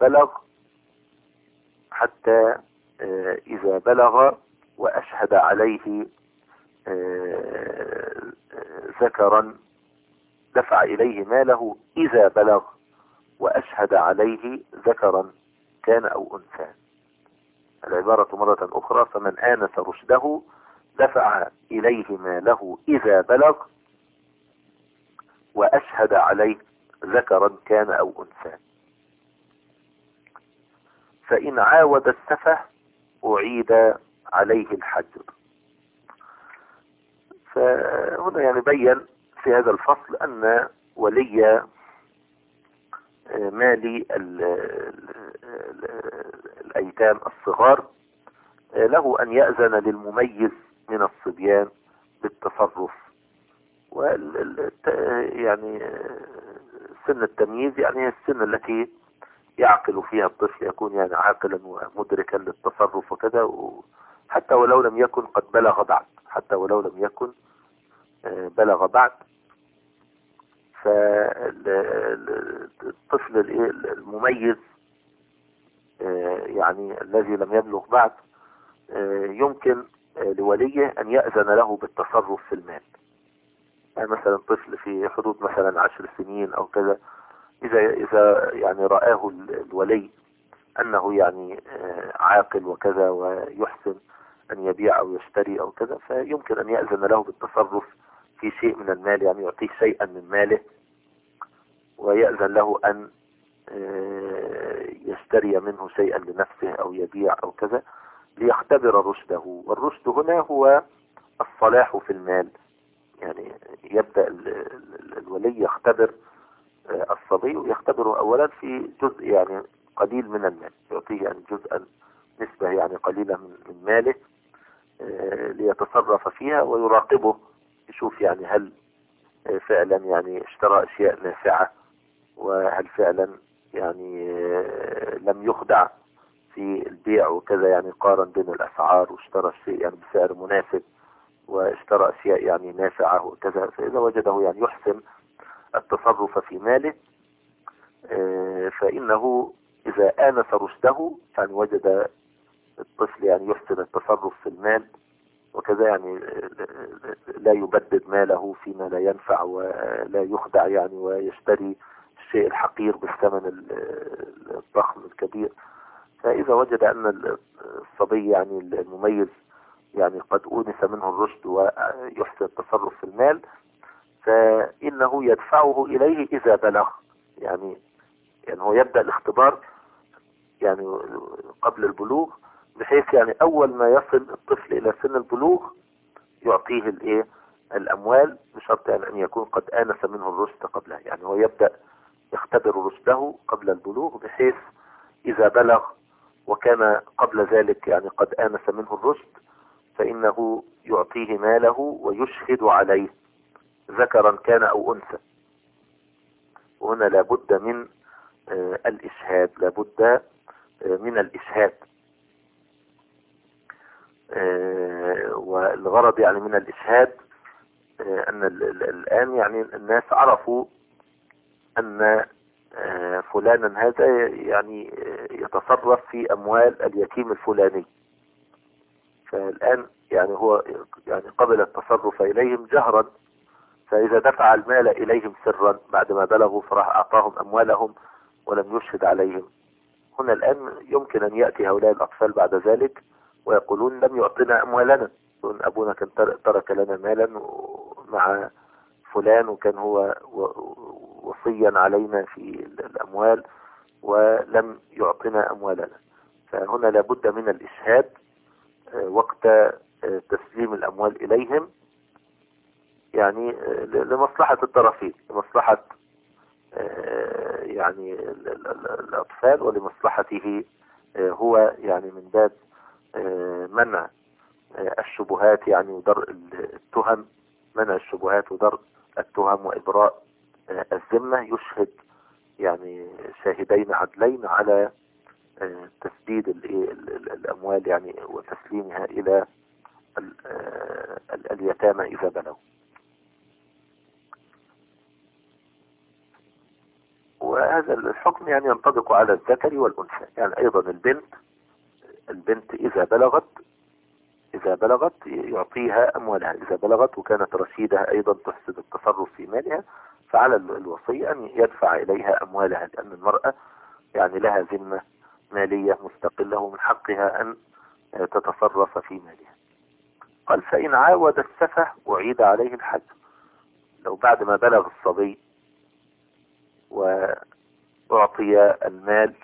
إذا بلغ وأشهد عليه ذكرا، دفع إليه ماله إذا بلغ وأشهد عليه ذكرا كان أو أنثى. العبارة مرة أخرى: فمن آنس رشده دفع إليه ماله إذا بلغ وأشهد عليه ذكرا كان أو أنثى. فإن عاود السفه أعيد عليه الحجر. فهنا يعني بين في هذا الفصل أن ولي مال الأيتام الصغار له أن يأذن للمميز من الصبيان بالتصرف. يعني سن التمييز يعني هي السن التي يعقل فيها الطفل، يكون يعني عاقلا ومدركا للتصرف وكذا، حتى ولو لم يكن قد بلغ بعد، حتى ولو لم يكن بلغ بعد. فالطفل المميز يعني الذي لم يبلغ بعد يمكن لوليه أن يأذن له بالتصرف في المال. يعني مثلا طفل في حدود مثلا 10 سنين أو كذا، إذا يعني رآه الولي أنه يعني عاقل وكذا ويحسن أن يبيع أو يشتري أو كذا، فيمكن أن يأذن له بالتصرف في شيء من المال، يعني يعطيه شيئا من ماله ويأذن له أن يشتري منه شيئا لنفسه أو يبيع أو كذا ليختبر رشده. والرشد هنا هو الصلاح في المال. يعني يبدأ الولي يختبر الصبي، ويختبره أولا في جزء يعني قليل من المال، يعطيه يعني جزءا نسبة يعني قليلة من ماله ليتصرف فيها ويراقبه، يشوف يعني هل فعلا يعني اشترى أشياء نافعة، وهل فعلا يعني لم يخدع في البيع وكذا، يعني قارن بين الأسعار واشترى الشيء يعني بسعر مناسب واشترى أشياء يعني نافعة وكذا. فإذا وجده يعني يحسن التصرف في ماله فإنه إذا آنس رشده، يعني وجد الطفل يعني يحسن التصرف في المال وكذا، يعني لا يبدد ماله فيما لا ينفع ولا يخدع يعني ويشتري الشيء الحقير بالثمن الضخم الكبير. فإذا وجد أن الصبي يعني المميز يعني قد أونس منه الرشد ويحسن التصرف في المال، فإنه يدفعه إليه إذا بلغ. يعني هو يبدأ الاختبار يعني قبل البلوغ، بحيث يعني أول ما يصل الطفل إلى سن البلوغ يعطيه الأموال، بشرط أن يكون قد آنس منه الرشد قبلها. يعني هو يبدأ يختبر رشده قبل البلوغ، بحيث إذا بلغ وكان قبل ذلك يعني قد آنس منه الرشد فإنه يعطيه ماله ويشهد عليه ذكرا كان أو أنثى. وهنا لابد من الإشهاد، لابد من الإشهاد. والغرض يعني من الإشهاد أن الآن يعني الناس عرفوا أن فلانا هذا يعني يتصرف في أموال اليتيم الفلاني، فالآن يعني هو يعني قبل التصرف إليهم جهرا، فإذا دفع المال إليهم سرا بعد ما بلغوا فراح أعطاهم أموالهم ولم يشهد عليهم، هنا الآن يمكن أن يأتي هؤلاء الأطفال بعد ذلك ويقولون لم يعطنا أموالنا، يقولون أبونا كان ترك لنا مالا مع فلان وكان هو وصيا علينا في الأموال ولم يعطنا أموالنا. فهنا لابد من الإشهاد وقت تسليم الأموال إليهم، يعني لمصلحة الطرفين، لمصلحة يعني الأطفال ولمصلحته هو، يعني من باب منع الشبهات يعني ودرء التهم، منع الشبهات ودرء التهم وإبراء الذمة. يشهد يعني شاهدين عدلين على تسديد الأموال يعني وتسليمها إلى اليتامى إذا بلغوا. وهذا الحكم يعني ينطبق على الذكر والأنثى. يعني أيضا البنت إذا بلغت يعطيها أموالها، إذا بلغت وكانت رشيدة أيضا تحسن التصرف في مالها، فعلى الوصي أن يدفع إليها أموالها، لأن المرأة يعني لها ذمة مالية مستقلة ومن حقها أن تتصرف في مالها. قال فإن عاود السفه أعيد عليه الحد. لو بعد ما بلغ الصبي وأعطي المال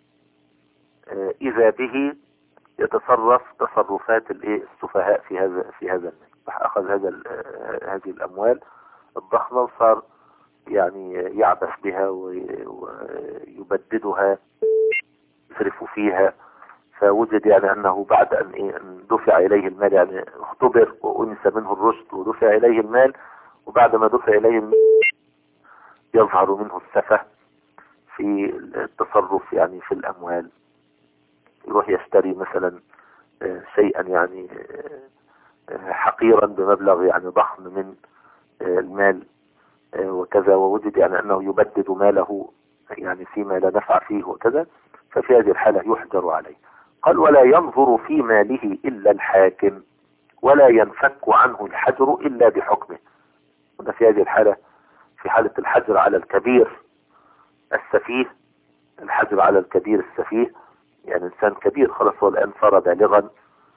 إذا به يتصرف تصرفات السفهاء في هذا المال، أخذ هذه الأموال الضخمة وصار يعني يعبث بها ويبددها، يصرف فيها. فوجد يعني أنه بعد أن دفع إليه المال، يعني اختبر وأنس منه الرشد ودفع إليه المال، وبعد ما دفع إليه المال يظهر منه السفه في التصرف يعني في الأموال. يروح يشتري مثلا شيئا يعني حقيرا بمبلغ يعني ضخم من المال وكذا، ووجد يعني أنه يبدد ماله يعني فيما لا نفع فيه وكذا، ففي هذه الحالة يحجر عليه. قال ولا ينظر في ماله إلا الحاكم ولا ينفك عنه الحجر إلا بحكمه. هنا في هذه الحالة، في حالة الحجر على الكبير السفيه، الحجر على الكبير السفيه، يعني إنسان كبير خلاص هو الآن صار بالغا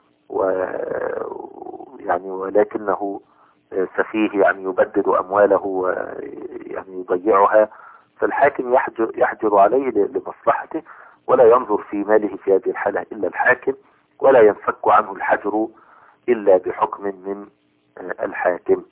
يعني ولكنه سفيه، يعني يبدد أمواله ويعني يضيعها، فالحاكم يحجر عليه لمصلحته، ولا ينظر في ماله في هذه الحالة إلا الحاكم، ولا ينفك عنه الحجر إلا بحكم من الحاكم.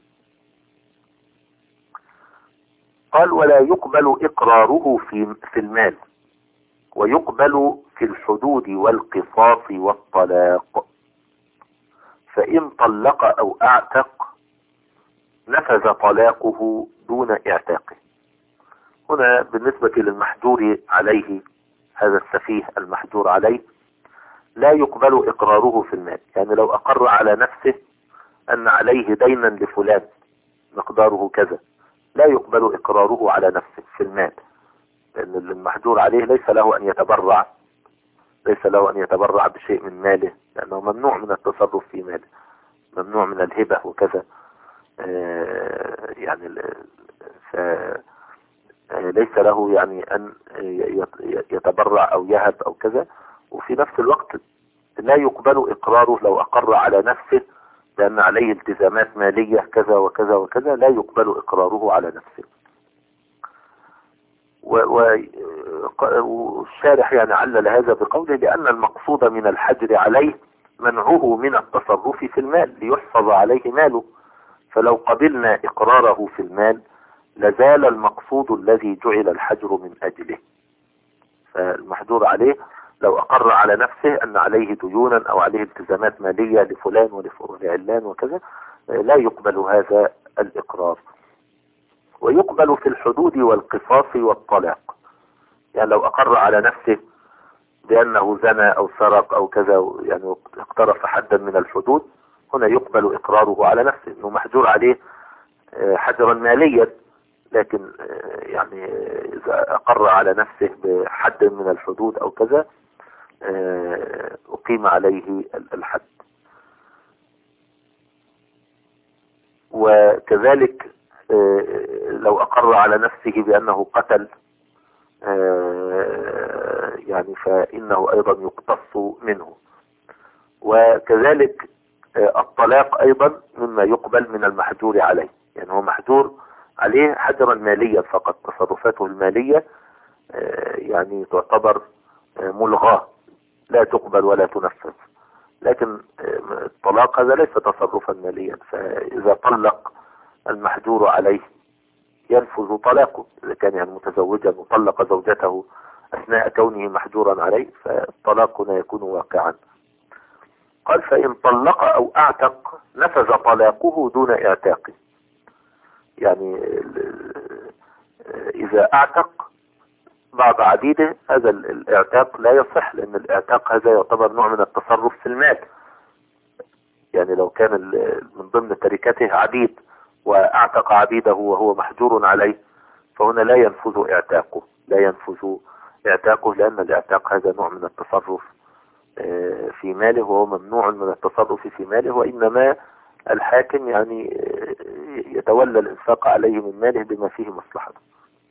قال ولا يقبل إقراره في المال، ويقبل في الحدود والقصاص والطلاق، فإن طلق أو أعتق نفذ طلاقه دون اعتاقه. هنا بالنسبة للمحجور عليه، هذا السفيه المحجور عليه لا يقبل إقراره في المال. يعني لو أقر على نفسه أن عليه دينا لفلان مقداره كذا، لا يقبل إقراره على نفسه في المال، لأن المحجور عليه ليس له أن يتبرع، ليس له أن يتبرع بشيء من ماله، لأنه ممنوع من التصرف في ماله، ممنوع من الهبة وكذا. يعني ليس له يعني أن يتبرع أو يهب أو كذا. وفي نفس الوقت لا يقبل إقراره لو أقر على نفسه لأن عليه التزامات مالية كذا وكذا وكذا، لا يقبل إقراره على نفسه. والشارح يعني علل هذا بقوله لأن المقصود من الحجر عليه منعه من التصرف في المال ليحفظ عليه ماله، فلو قبلنا إقراره في المال لزال المقصود الذي جعل الحجر من أجله. فالمحجور عليه لو أقر على نفسه أن عليه ديونا أو عليه التزامات مالية لفلان ولعلان وكذا، لا يقبل هذا الإقرار. ويقبل في الحدود والقصاص والطلاق. يعني لو أقر على نفسه بأنه زنى أو سرق أو كذا، يعني اقترف حدا من الحدود، هنا يقبل إقراره على نفسه أنه محجور عليه حجرا ماليا، لكن يعني إذا أقر على نفسه بحد من الحدود أو كذا أقيم عليه الحد. وكذلك لو أقر على نفسه بأنه قتل يعني فإنه أيضا يقتص منه. وكذلك الطلاق أيضا مما يقبل من المحجور عليه، يعني هو محجور عليه حجرا ماليا فقط، تصرفاته المالية يعني تعتبر ملغاة لا تقبل ولا تنفذ، لكن الطلاق هذا ليس تصرفا ماليا، فإذا طلق المحجور عليه ينفذ طلاقه. إذا كان يعني متزوجا وطلق زوجته أثناء كونه محجورا عليه فالطلاق هنا يكون واقعا. قال فإن طلق أو أعتق نفذ طلاقه دون اعتاقه. يعني إذا أعتق بعض عبيده هذا الاعتاق لا يصح، لأن الاعتاق هذا يعتبر نوع من التصرف في المال. يعني لو كان من ضمن تركته عبيد وأعتق عبيده وهو محجور عليه، فهنا لا ينفذ اعتاقه، لا ينفذ اعتاقه، لأن الاعتاق هذا نوع من التصرف في ماله، وهو ممنوع من التصرف في ماله، وإنما الحاكم يعني يتولى الإنفاق عليه من ماله بما فيه مصلحته.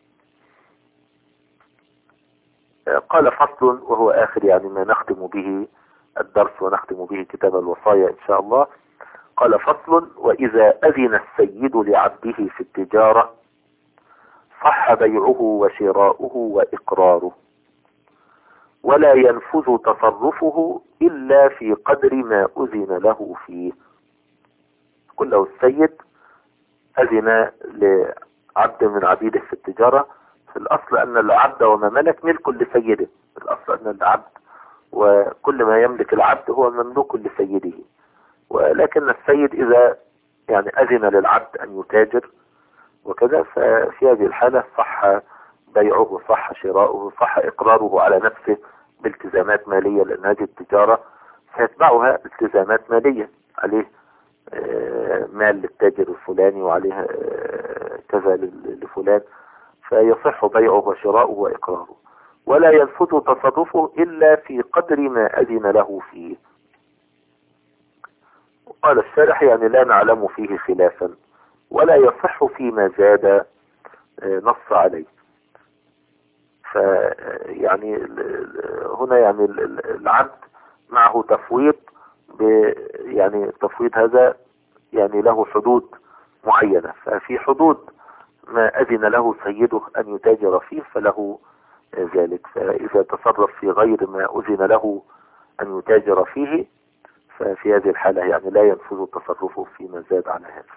قال فصل، وهو آخر يعني ما نختم به الدرس ونختم به كتاب الوصايا إن شاء الله. قال فصل: وإذا أذن السيد لعبده في التجارة صح بيعه وشراؤه وإقراره، ولا ينفذ تصرفه إلا في قدر ما أذن له فيه. قل له السيد: أذن لعبد من عبيده في التجارة، في الأصل أن العبد وما ملك ملك لسيده، في الأصل أن العبد وكل ما يملك العبد هو مملوك لسيده، ولكن السيد إذا يعني أذن للعبد أن يتاجر وكذا، ففي هذه الحالة صح بيعه وصح شراؤه وصح إقراره على نفسه بالتزامات مالية، لأن هذه التجارة سيتبعها التزامات مالية، عليه مال للتاجر الفلاني وعليه كذا لفلان، فيصح بيعه وشراؤه وإقراره، ولا ينفذ تصرفه إلا في قدر ما أذن له فيه. قال الشارح يعني لا نعلم فيه خلافا، ولا يصح فيما زاد نص عليه. فيعني هنا يعني العبد معه تفويض، يعني التفويض هذا يعني له حدود معينة، ففي حدود ما أذن له سيده أن يتاجر فيه فله ذلك، فإذا تصرف في غير ما أذن له أن يتاجر فيه ففي هذه الحالة يعني لا ينفذ تصرفه فيما زاد على هذا.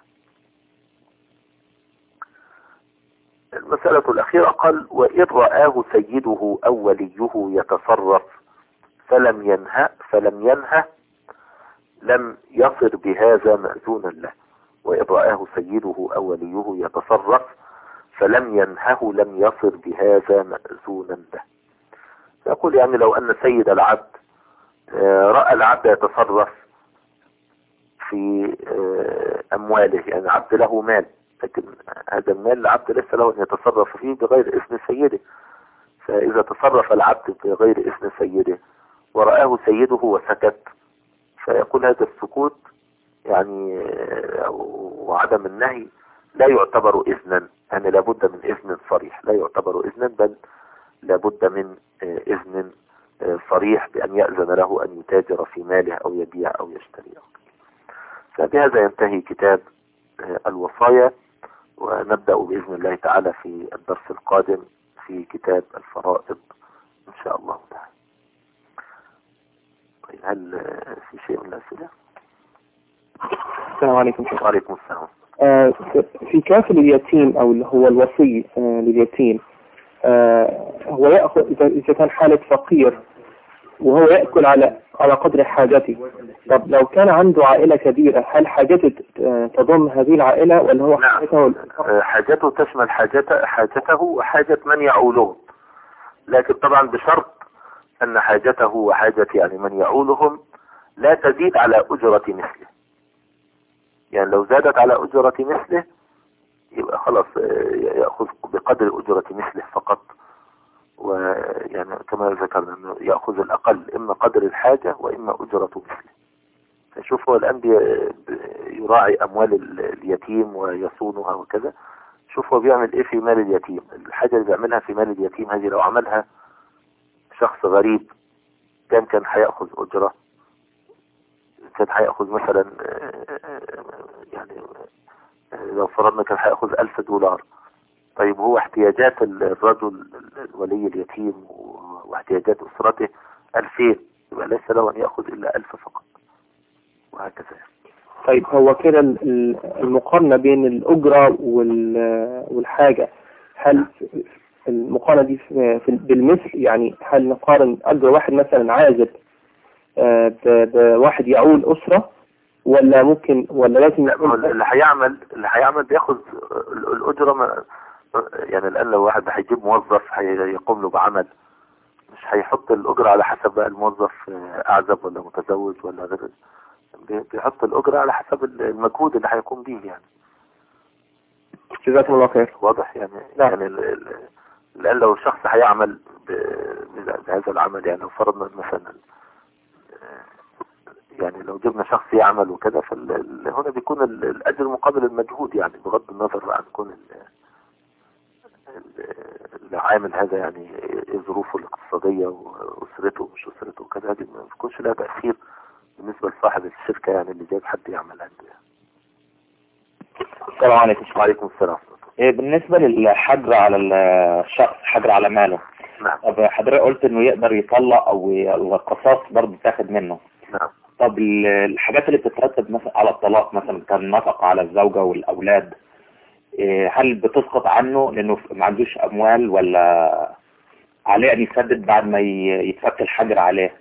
المسألة الأخيرة قال: وإن رآه سيده أو وليه يتصرف فلم ينهه لم يصر بهذا مأذونا له. وإن رآه سيده أو وليه يتصرف فلم ينهه لم يصر بهذا مأذونا له. يقول يعني لو أن سيد العبد رأى العبد يتصرف في أمواله، يعني عبد له مال، لكن هذا المال العبد ليس له أن يتصرف فيه بغير إذن سيده، فإذا تصرف العبد بغير إذن سيده ورآه سيده وسكت، فيقول هذا السكوت يعني وعدم النهي لا يعتبر إذنا، يعني لابد من إذن صريح، لا يعتبر إذنا بل لابد من إذن صريح بأن يأذن له أن يتاجر في ماله أو يبيع أو يشتري. فبهذا ينتهي كتاب الوصايا، ونبدأ بإذن الله تعالى في الدرس القادم في كتاب الفرائض إن شاء الله تعالى. طيب هل في شيء من الأسئلة؟ السلام عليكم. وعليكم السلام. في كافل اليتيم أو اللي هو الوصي لليتيم، هو يأخذ إذا كان حالة فقير وهو يأكل على قدر حاجته. طب لو كان عنده عائلة كبيرة، هل حاجته تضم هذه العائلة ولا هو حاجته؟ حاجته تشمل حاجته وحاجة من يعوله، لكن طبعا بشرط أن حاجته وحاجة يعني من يعولهم لا تزيد على أجرة مثله. يعني لو زادت على أجرة مثله يبقى خلاص يأخذ بقدر أجرة مثله فقط، ويعني كما ذكرنا أنه يأخذ الأقل، إما قدر الحاجة وإما أجرة مثله. فشوف هو الآن يراعي أموال اليتيم ويصونها وكذا، شوف هو بيعمل إيه في مال اليتيم. الحاجة اللي بيعملها في مال اليتيم هذه لو عملها شخص غريب كان هيأخذ أجرة، كان هيأخذ مثلا يعني لو فرضنا كان هيأخذ $1000. طيب هو احتياجات الرجل الولي اليتيم واحتياجات أسرته 2000، يبقى ليس له أن يأخذ إلا 1000 فقط، وهكذا. طيب هو كده المقارنة بين الأجرة والحاجة، هل المقارنة دي بالمثل؟ يعني هل نقارن أجر واحد مثلا عازب بواحد يعول أسرة، ولا ممكن ولا لازم اللي هيعمل بياخذ الأجرة؟ يعني الآن لو واحد هيجيب موظف هيقوم له بعمل، مش هيحط الأجرة على حسب بقى الموظف أعزب ولا متزوج ولا غير، بيحط الأجرة على حسب المجهود اللي هيقوم به يعني. جزاكم الله خير. واضح يعني. يعني الآن لو الشخص هيعمل بهذا العمل، يعني لو فرضنا مثلا يعني لو جبنا شخص يعمل وكذا، فهنا بيكون الأجر مقابل المجهود، يعني بغض النظر عن كون العامل هذا يعني ظروفه الاقتصادية وأسرته ومش أسرته وكذا، هذه ما بيكونش لها تأثير بالنسبة لصاحب الشركة يعني اللي جايب حد يعمل عنده. السلام عليكم. وعليكم السلام. بالنسبة للحجر على الشخص، حجر على ماله. نعم. طب حضرتك قلت انه يقدر يطلق او القصاص برضه تاخد منه. نعم. طب الحاجات اللي بتترتب مثلا على الطلاق، مثلا كان نفقة على الزوجة والأولاد، هل بتسقط عنه لأنه ما عندوش أموال، ولا عليه أن يسدد بعد ما يتفك الحجر عليه؟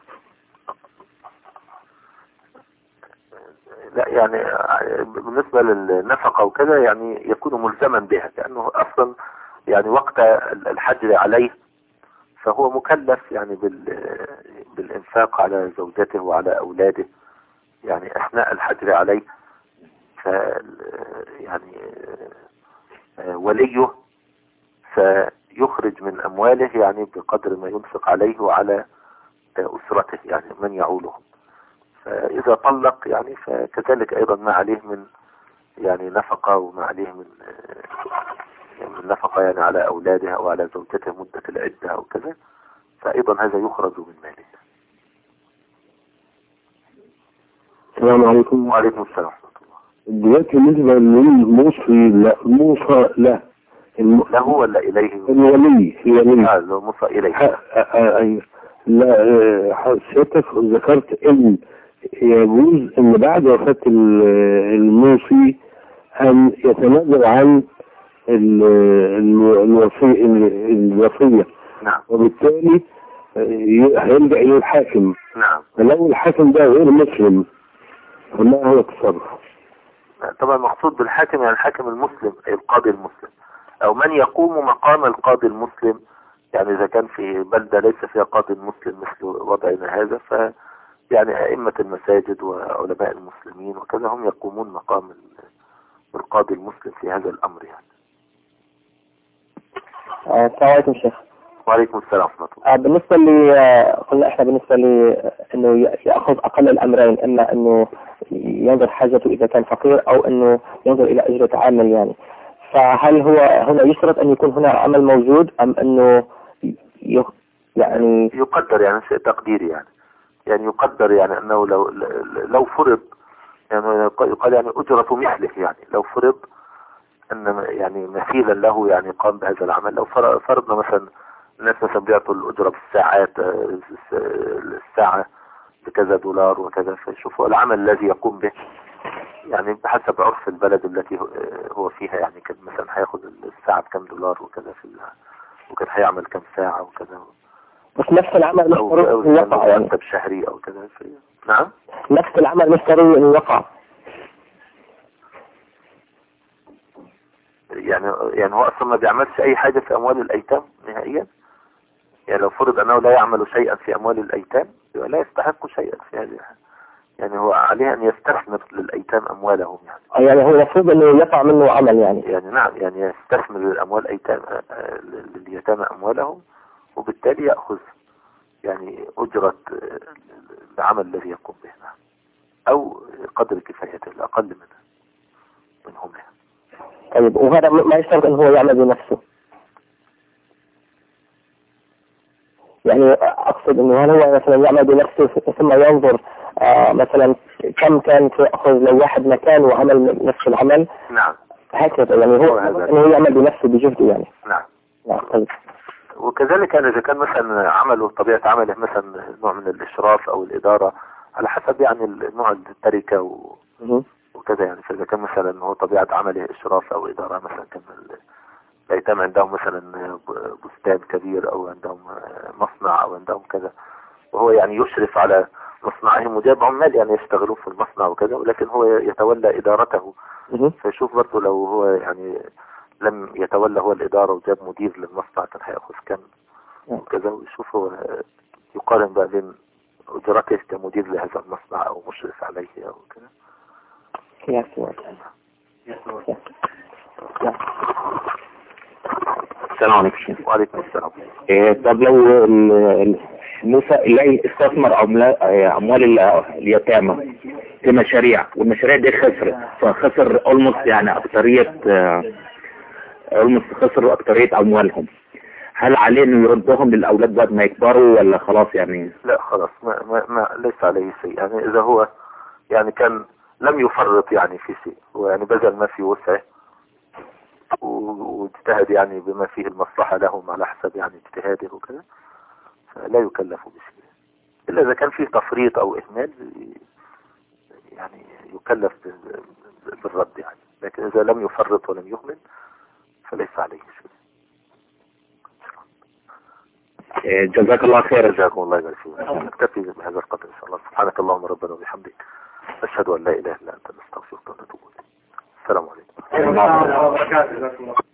لا يعني بالنسبة للنفقة وكذا يعني يكون ملزما بها، لأنه أصلا يعني وقت الحجر عليه فهو مكلف يعني بالإنفاق على زوجته وعلى أولاده يعني أثناء الحجر عليه. ف يعني وليه فيخرج من أمواله يعني بقدر ما ينفق عليه وعلى أسرته يعني من يعولهم. فإذا طلق يعني فكذلك أيضا ما عليه من يعني نفقة، وما عليه من نفقة يعني على أولاده أو على زوجته مدة العدة أو كذا، فأيضا هذا يخرج من ماله. السلام عليكم. وعليكم السلام ورحمة الله. دلوقتي بالنسبة للموصي لا موصى له له ولا إليه؟ الولي لو موصى إليه. أيوه. لا سيادتك ذكرت إن يجوز إن بعد وفاة الموصي أن يتنازل عن الوصية. نعم. وبالتالي هيلجأ إلى الحاكم. نعم. فلو الحاكم ده غير مسلم فما هو التصرف؟ طبعا المقصود بالحاكم يعني الحاكم المسلم، القاضي المسلم، أو من يقوم مقام القاضي المسلم. يعني إذا كان في بلدة ليس فيها قاضي مسلم مثل وضعنا هذا، ف يعني أئمة المساجد وعلماء المسلمين وكذا هم يقومون مقام القاضي المسلم في هذا الأمر يعني. السلام عليكم شيخ. وعليكم السلام ورحمة الله. بالنسبة لي قلنا احنا بالنسبة لي انه يأخذ اقل الامرين، اما انه ينظر حاجته اذا كان فقير او انه ينظر الى اجرة عامل يعني. فهل هو هنا يشترط ان يكون هنا عمل موجود ام انه يعني يقدر يعني شيء تقديري يعني يقدر يعني انه لو فرض يعني يقال يعني اجرة مثله، يعني لو فرض ان يعني مثيلا له يعني قام بهذا العمل. لو فرضنا مثلا الناس مثلا بيعطوا الأجرة بالساعات، الساعة بكذا دولار وكذا، فيشوفوا العمل الذي يقوم به يعني بحسب عرف البلد التي هو فيها، يعني كان مثلا هياخد الساعة بكم دولار وكذا وكان هيعمل كم ساعة وكذا، بس نفس العمل مشتري يقع يعني مرتب شهري أو كذا. نعم. نفس العمل مشتري يقع يعني هو أصلا ما بيعملش أي حاجة في أموال الأيتام نهائيا. يعني لو فرض أنه لا يعمل شيئا في أموال الأيتام لا يستحق شيئا في هذه. يعني هو عليه أن يستثمر للأيتام أموالهم يعني هو المفروض أنه يقع منه عمل يعني نعم، يعني يستثمر للأموال لليتامى أموالهم، وبالتالي يأخذ يعني أجرة العمل الذي يقوم به أو قدر كفايته الأقل منهم يعني. طيب وهذا ما يشترط أنه هو يعمل بنفسه؟ يعني أقصد أنه هل هو مثلا يعمل بنفسه ثم ينظر مثلا كم كان يأخذ لو واحد مكان وعمل نفس العمل؟ نعم. هكذا يعني هو أنه يعمل بنفسه بجهده يعني. نعم. طيب. وكذلك يعني إذا كان مثلا عمله طبيعة عمله مثلا نوع من الإشراف أو الإدارة على حسب يعني نوع التركة وكذا يعني. فإذا كان مثلا هو طبيعة عمله إشراف أو إدارة، مثلا كان الأيتام عندهم مثلا بستان كبير أو عندهم مصنع أو عندهم كذا، وهو يعني يشرف على مصنعهم وجاب عمال يعني يشتغلون في المصنع وكذا، ولكن هو يتولى إدارته. فيشوف برضه لو هو يعني لم يتولى هو الإدارة وجاب مدير للمصنع كان هيأخذ كم وكذا، ويشوف هو يقارن بقى بين أجرته كمدير لهذا المصنع أو مشرف عليه أو كذا. السلام عليكم. وعليكم السلام. طب لو موسى اللي استثمر أموال اليتامى في مشاريع، والمشاريع دي فخسر almost يعني خسر أكترية أموالهم، هل عليه إنه يردهم للأولاد بعد ما يكبروا ولا خلاص يعني؟ لا خلاص ما ليس عليه شيء يعني. إذا هو يعني كان لم يفرط يعني في شيء، ويعني بذل ما في وسعه واجتهد يعني بما فيه المصلحة لهم على حسب يعني اجتهاده وكذا، فلا يكلف بشيء إلا إذا كان فيه تفريط أو إهمال يعني يكلف بالرد يعني. لكن إذا لم يفرط ولم يهمل فليس عليه شيء. جزاك الله خير. جزاكم الله يبارك فيك. نكتفي بهذا القدر إن شاء الله. سبحانك اللهم ربنا وبحمدك أشهد أن لا إله إلا أنت نستغفرك ونتوب إليك. السلام عليكم.